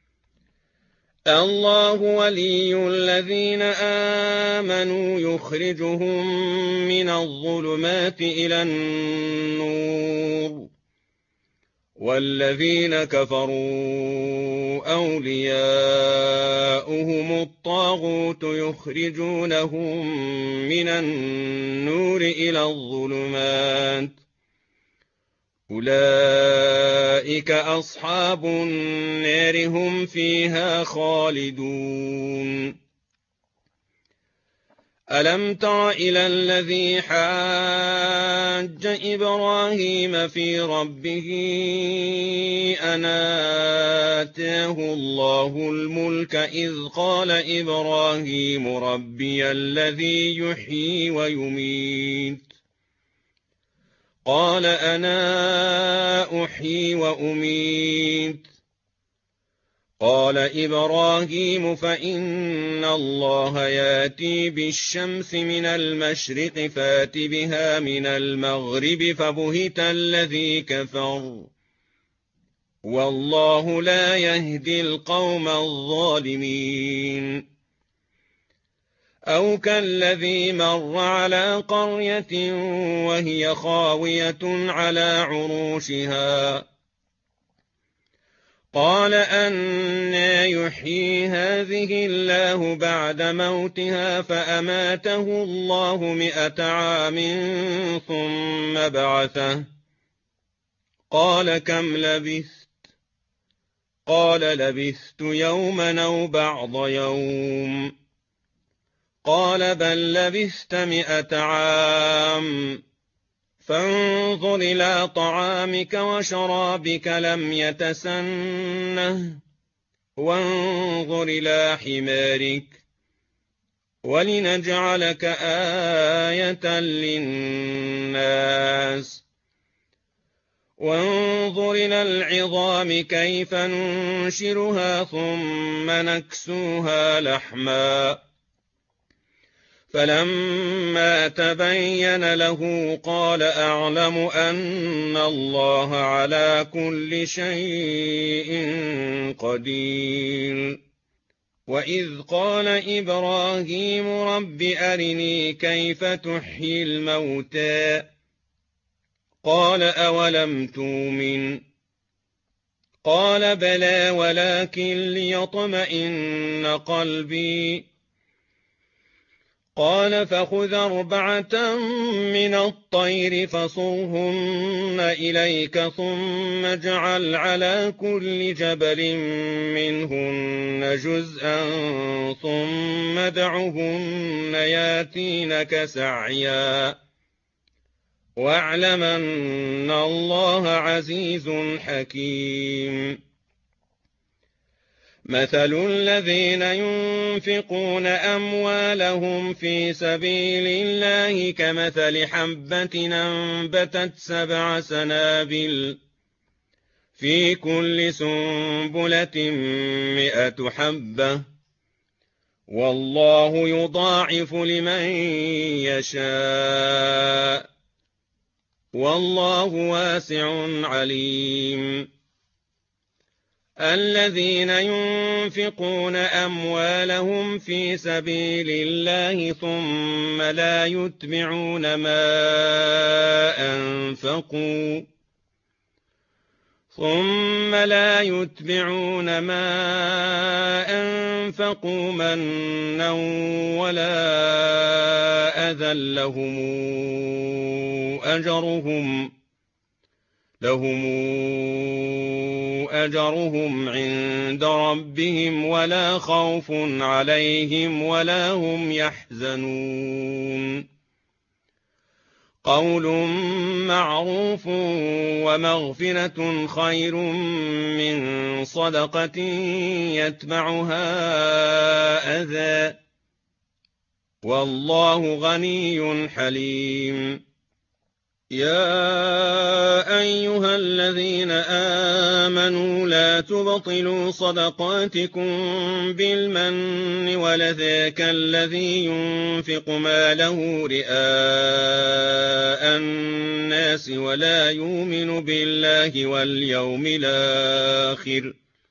الله ولي الذين آمنوا يخرجهم من الظلمات إلى النور والذين كفروا أولياؤهم الطاغوت يخرجونهم من النور إلى الظلمات أولئك أصحاب النار هم فيها خالدون ألم تر إلى الذي حاج إبراهيم في ربه أن آتاه الله الملك إذ قال إبراهيم ربي الذي يحيي ويميت قال أنا أحيي وأميت قال إبراهيم فإن الله ياتي بالشمس من المشرق فات بها من المغرب فبهت الذي كفر والله لا يهدي القوم الظالمين أو كالذي مر على قرية وهي خاوية على عروشها قال أنى يحيي هذه الله بعد موتها فأماته الله 100 عام ثم بعثه قال كم لبثت قال لبثت يوما أو بعض يوم قال بل لبثت 100 عام فانظر إلى طعامك وشرابك لم يتسنه وانظر إلى حمارك ولنجعلك آية للناس وانظر إلى العظام كيف ننشرها ثم نكسوها لحما فلما تبين له قال أعلم أن الله على كل شيء قدير وإذ قال إبراهيم رب أرني كيف تحيي الموتى قال أولم تؤمن قال بلى ولكن ليطمئن قلبي قال فخذ 4 من الطير فصرهن إليك ثم اجعل على كل جبل منهن جزءا ثم ادعهن ياتينك سعيا واعلم أن الله عزيز حكيم مثل الذين ينفقون أموالهم في سبيل الله كمثل حبة أنبتت 7 سنابل في كل سنبلة 100 حبة والله يضاعف لمن يشاء والله واسع عليم الذين ينفقون أموالهم في سبيل الله ثم لا يتبعون ما أنفقوا منا ولا أذى لهم أجرهم عند ربهم ولا خوف عليهم ولا هم يحزنون قول معروف ومغفرة خير من صدقة يتبعها أذى والله غني حليم يا أيها الذين آمنوا لا تبطلوا صدقاتكم بالمن والأذى كالذي ينفق ماله رئاء الناس ولا يؤمن بالله واليوم الآخر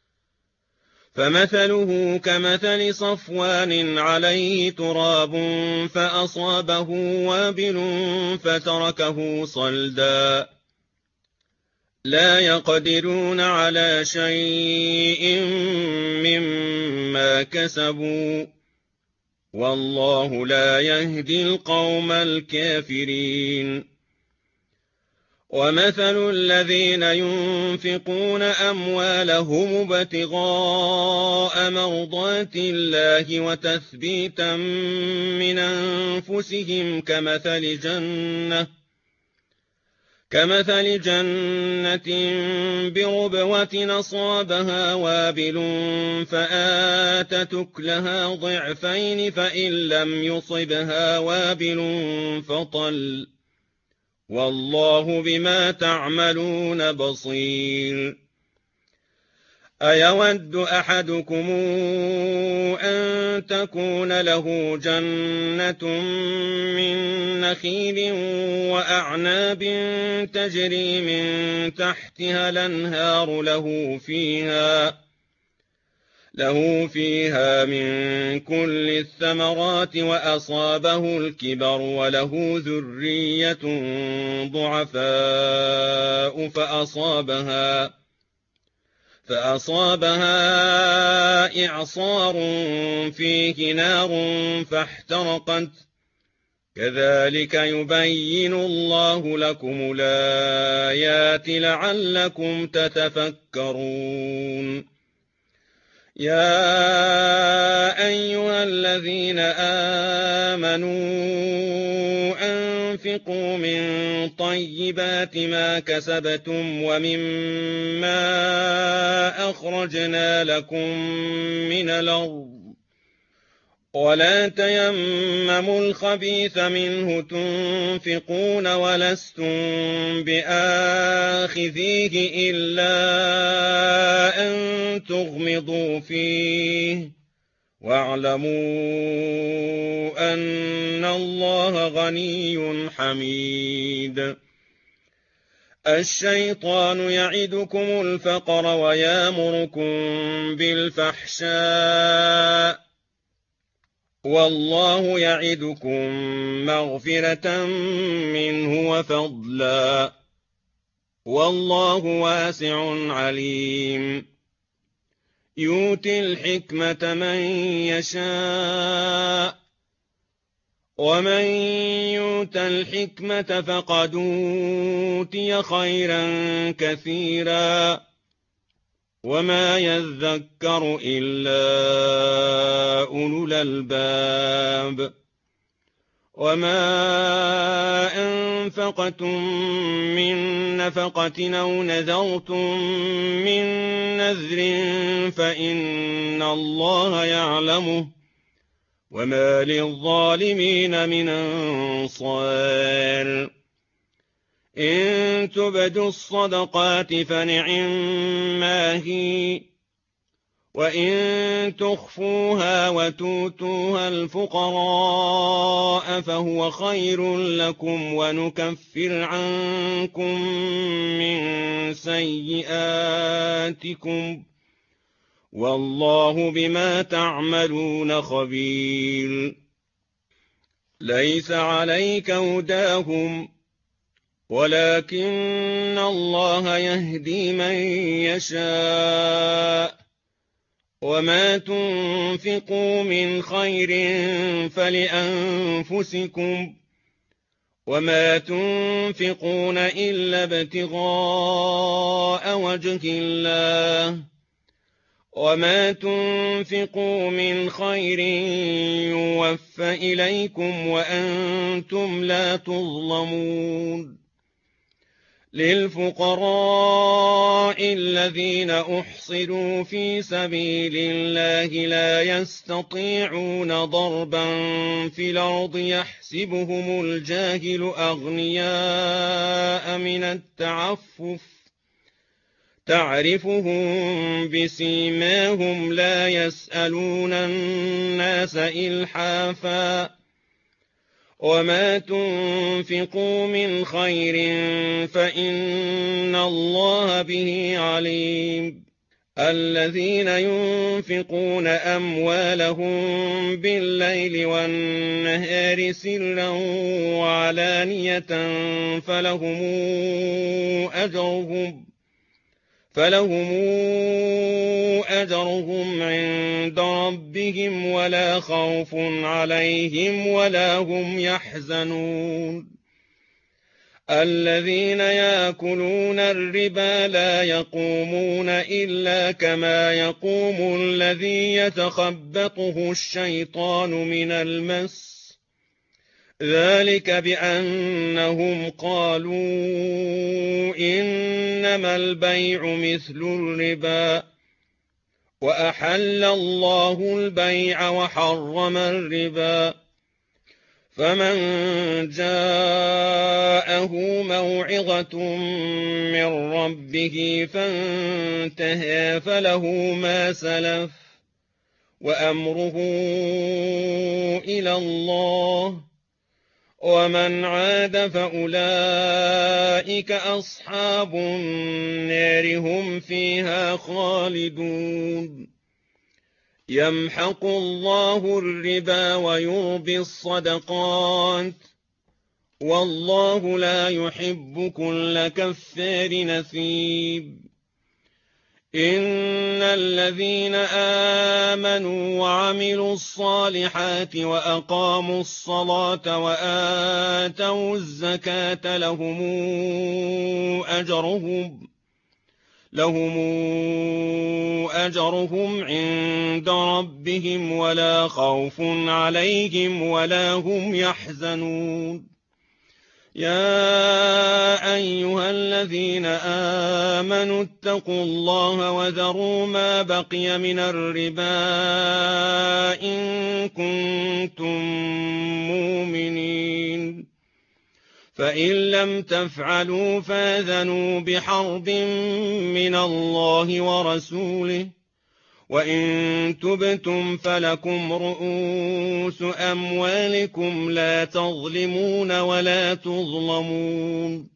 فمثله كمثل صفوان عليه تراب فأصابه وابل فتركه صلدا لا يقدرون على شيء مما كسبوا والله لا يهدي القوم الكافرين ومثل الذين ينفقون أموالهم ابتغاء مرضات الله وتثبيتا من أنفسهم كمثل جنة بربوة أصابها وابل فآتت أكلها ضعفين فإن لم يصبها وابل فطل والله بما تعملون بصير أيود أحدكم أن تكون له جنة من نخيل وأعناب تجري من تحتها الأنهار له فيها من كل الثمرات وأصابه الكبر وله ذرية ضعفاء فأصابها إعصار فيه نار فاحترقت كذلك يبين الله لكم الآيات لعلكم تتفكرون يا أيها الذين آمنوا أنفقوا من طيبات ما كسبتم ومما أخرجنا لكم من الأرض ولا تيمموا الخبيث منه تنفقون ولستم بآخذيه إلا أن تغمضوا فيه واعلموا أن الله غني حميد الشيطان يعدكم الفقر ويامركم بالفحشاء والله يعدكم مغفرة منه وفضلا والله واسع عليم يؤتي الحكمة من يشاء ومن يؤت الحكمة فقد أوتي خيرا كثيرا وما يذكر إلا أولو الألباب وما أنفقتم من نفقة أو نذرتم من نذر فإن الله يعلمه وما للظالمين من أنصار إن تبدوا الصدقات فنعما هي وإن تخفوها وتؤتوها الفقراء فهو خير لكم ونكفر عنكم من سيئاتكم والله بما تعملون خبير ليس عليك هداهم ولكن الله يهدي من يشاء وما تنفقوا من خير فلأنفسكم وما تنفقون إلا ابتغاء وجه الله وما تنفقوا من خير يوفى إليكم وأنتم لا تظلمون للفقراء الذين أحصروا في سبيل الله لا يستطيعون ضربا في الأرض يحسبهم الجاهل أغنياء من التعفف تعرفهم بسيماهم لا يسألون الناس إلحافا وما تنفقوا من خير فإن الله به عليم الذين ينفقون أموالهم بالليل والنهار سرا وعلانية فلهم أجرهم عند ربهم ولا خوف عليهم ولا هم يحزنون الذين يأكلون الربا لا يقومون إلا كما يقوم الذي يتخبطه الشيطان من المس ذلك بأنهم قالوا إنما البيع مثل الربا وأحل الله البيع وحرم الربا فمن جاءه موعظة من ربه فانتهى فله ما سلف وأمره إلى الله ومن عاد فأولئك أصحاب النار هم فيها خالدون يمحق الله الربا ويربي الصدقات والله لا يحب كل كفار نثيب إن الذين آمنوا وعملوا الصالحات وأقاموا الصلاة وآتوا الزكاة لهم أجرهم عند ربهم ولا خوف عليهم ولا هم يحزنون. يا أيها الذين آمنوا اتقوا الله وذروا ما بقي من الربا إن كنتم مؤمنين، فإن لم تفعلوا فآذنوا بحرب من الله ورسوله، وإن تبتم فلكم رؤوس أموالكم لا تظلمون ولا تظلمون.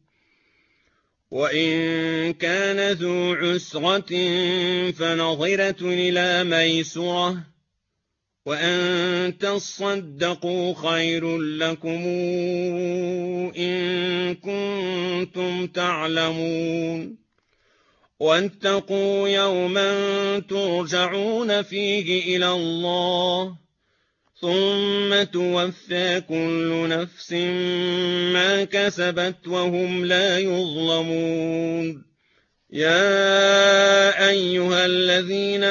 وإن كان ذو عسرة فنظرة إلى ميسرة، وأن تصدقوا خير لكم إن كنتم تعلمون. واتقوا يوما ترجعون فيه إلى الله ثم توفى كل نفس ما كسبت وهم لا يظلمون. يا أيها الذين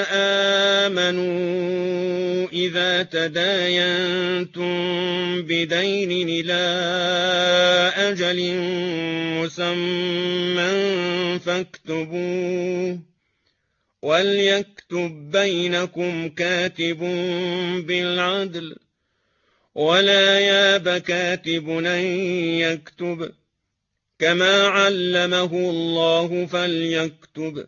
آمنوا إذا تداينتم بدين إلى أجل مسمى فاكتبوه، وليكتب بينكم كاتب بالعدل، ولا ياب كاتب أن يكتب كما علمه الله فليكتب،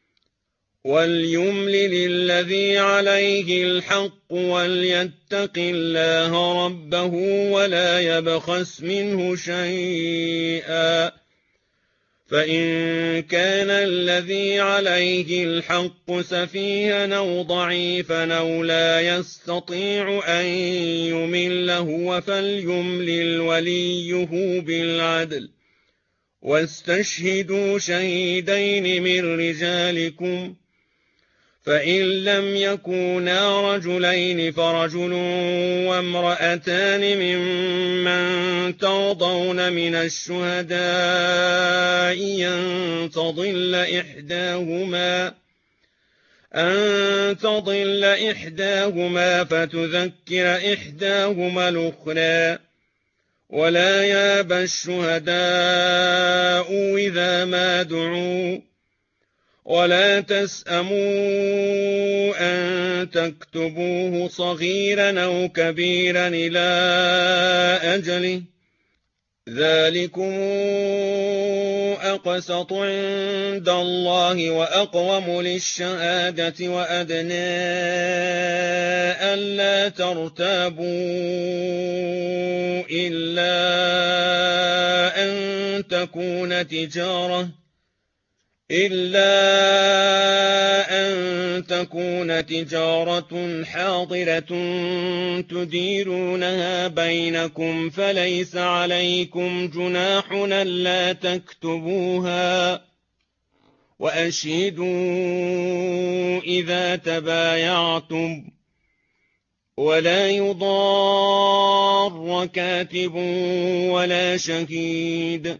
وليملل الذي عليه الحق وليتق الله ربه ولا يبخس منه شيئا، فإن كان الذي عليه الحق سفيها أو ضعيفا أو لا يستطيع أن يمل هو فليملل وليه بالعدل، واستشهدوا شهيدين من رجالكم، فإن لم يكونا رجلين فرجل وامرأتان ممن ترضون من الشهداء أن تضل إحداهما فتذكر إحداهما الأخرى، ولا ياب الشهداء إذا ما دعوا، ولا تسأموا أن تكتبوه صغيرا أو كبيرا إلى أجله، ذلكم أقسط عند الله وأقوم للشهادة وأدنى ألا ترتابوا إلا أن تكون تجارة حاضرة تديرونها بينكم فليس عليكم جناح ألا تكتبوها، وأشهدوا إذا تبايعتم، ولا يضار كاتب ولا شهيد،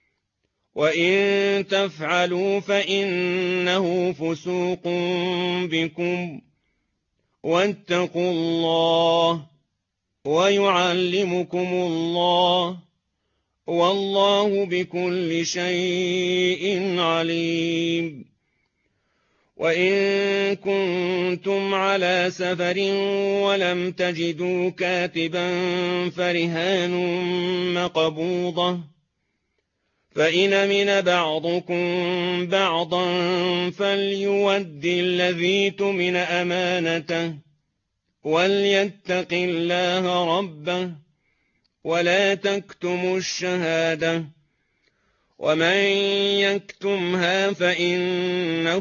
وإن تفعلوا فإنه فسوق بكم، واتقوا الله ويعلمكم الله، والله بكل شيء عليم. وإن كنتم على سفر ولم تجدوا كاتبا فرهان مقبوضة، فإن أمن بعضكم بعضا فليؤد الذي اؤتمن أمانته، وليتق الله ربه، ولا تكتموا الشهادة، ومن يكتمها فإنه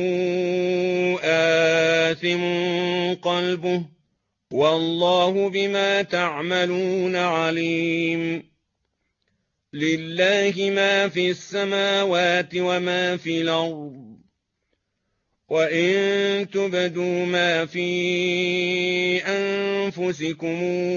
آثم قلبه، والله بما تعملون عليم. لله ما في السماوات وما في الأرض، وَإِن تُبْدُوا مَا فِي أَنفُسِكُمْ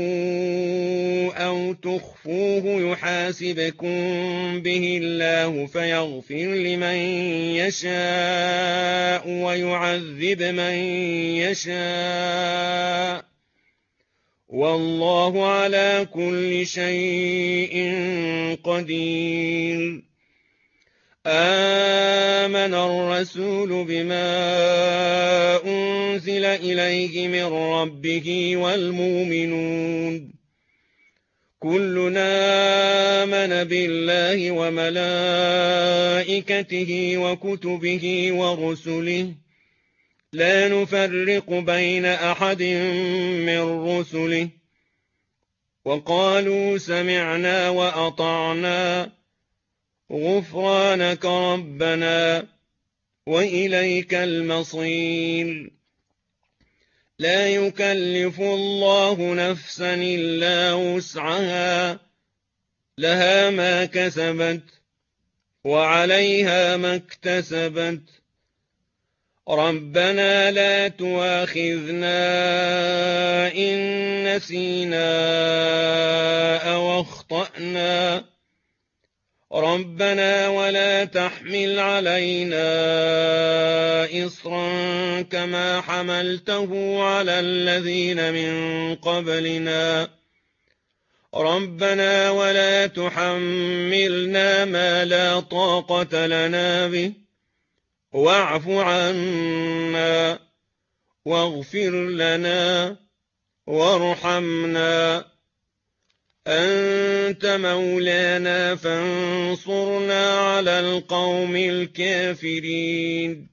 أَوْ تُخْفُوهُ يُحَاسِبْكُم بِهِ اللَّهُ فَيَغْفِرْ لِمَن يَشَاءُ وَيُعَذِّبْ مَن يَشَاءُ ۗ وَاللَّهُ عَلَىٰ كُلِّ شَيْءٍ قَدِيرٌ. آمَنَ الرَّسُولُ بِمَا أُنزِلَ إِلَيْهِ مِن رَّبِّهِ وَالْمُؤْمِنُونَ كُلٌّ آمَنَ بِاللَّهِ وَمَلَائِكَتِهِ وَكُتُبِهِ وَرُسُلِهِ لَا نُفَرِّقُ بَيْنَ أَحَدٍ مِّن رُّسُلِهِ وَقَالُوا سَمِعْنَا وَأَطَعْنَا غُفْرَانَكَ رَبَّنَا وَإِلَيْكَ الْمَصِيرُ. لَا يُكَلِّفُ اللَّهُ نَفْسًا إِلَّا وُسْعَهَا ۖ لَهَا مَا كَسَبَتْ وَعَلَيْهَا مَا اكْتَسَبَتْ. رَبَّنَا لَا تُؤَاخِذْنَا إِن نَّسِينَا أَوْ أَخْطَأْنَا. رَبَّنَا وَلَا تَحْمِلْ عَلَيْنَا إِصْرًا كَمَا حَمَلْتَهُ عَلَى الَّذِينَ مِن قَبْلِنَا. رَبَّنَا وَلَا تُحَمِّلْنَا مَا لَا طَاقَةَ لَنَا بِهِ وَاعْفُ عَنَّا وَاغْفِرْ لَنَا وَارْحَمْنَا. أَنتَ مَوْلَانَا فَانصُرْنَا عَلَى الْقَوْمِ الْكَافِرِينَ.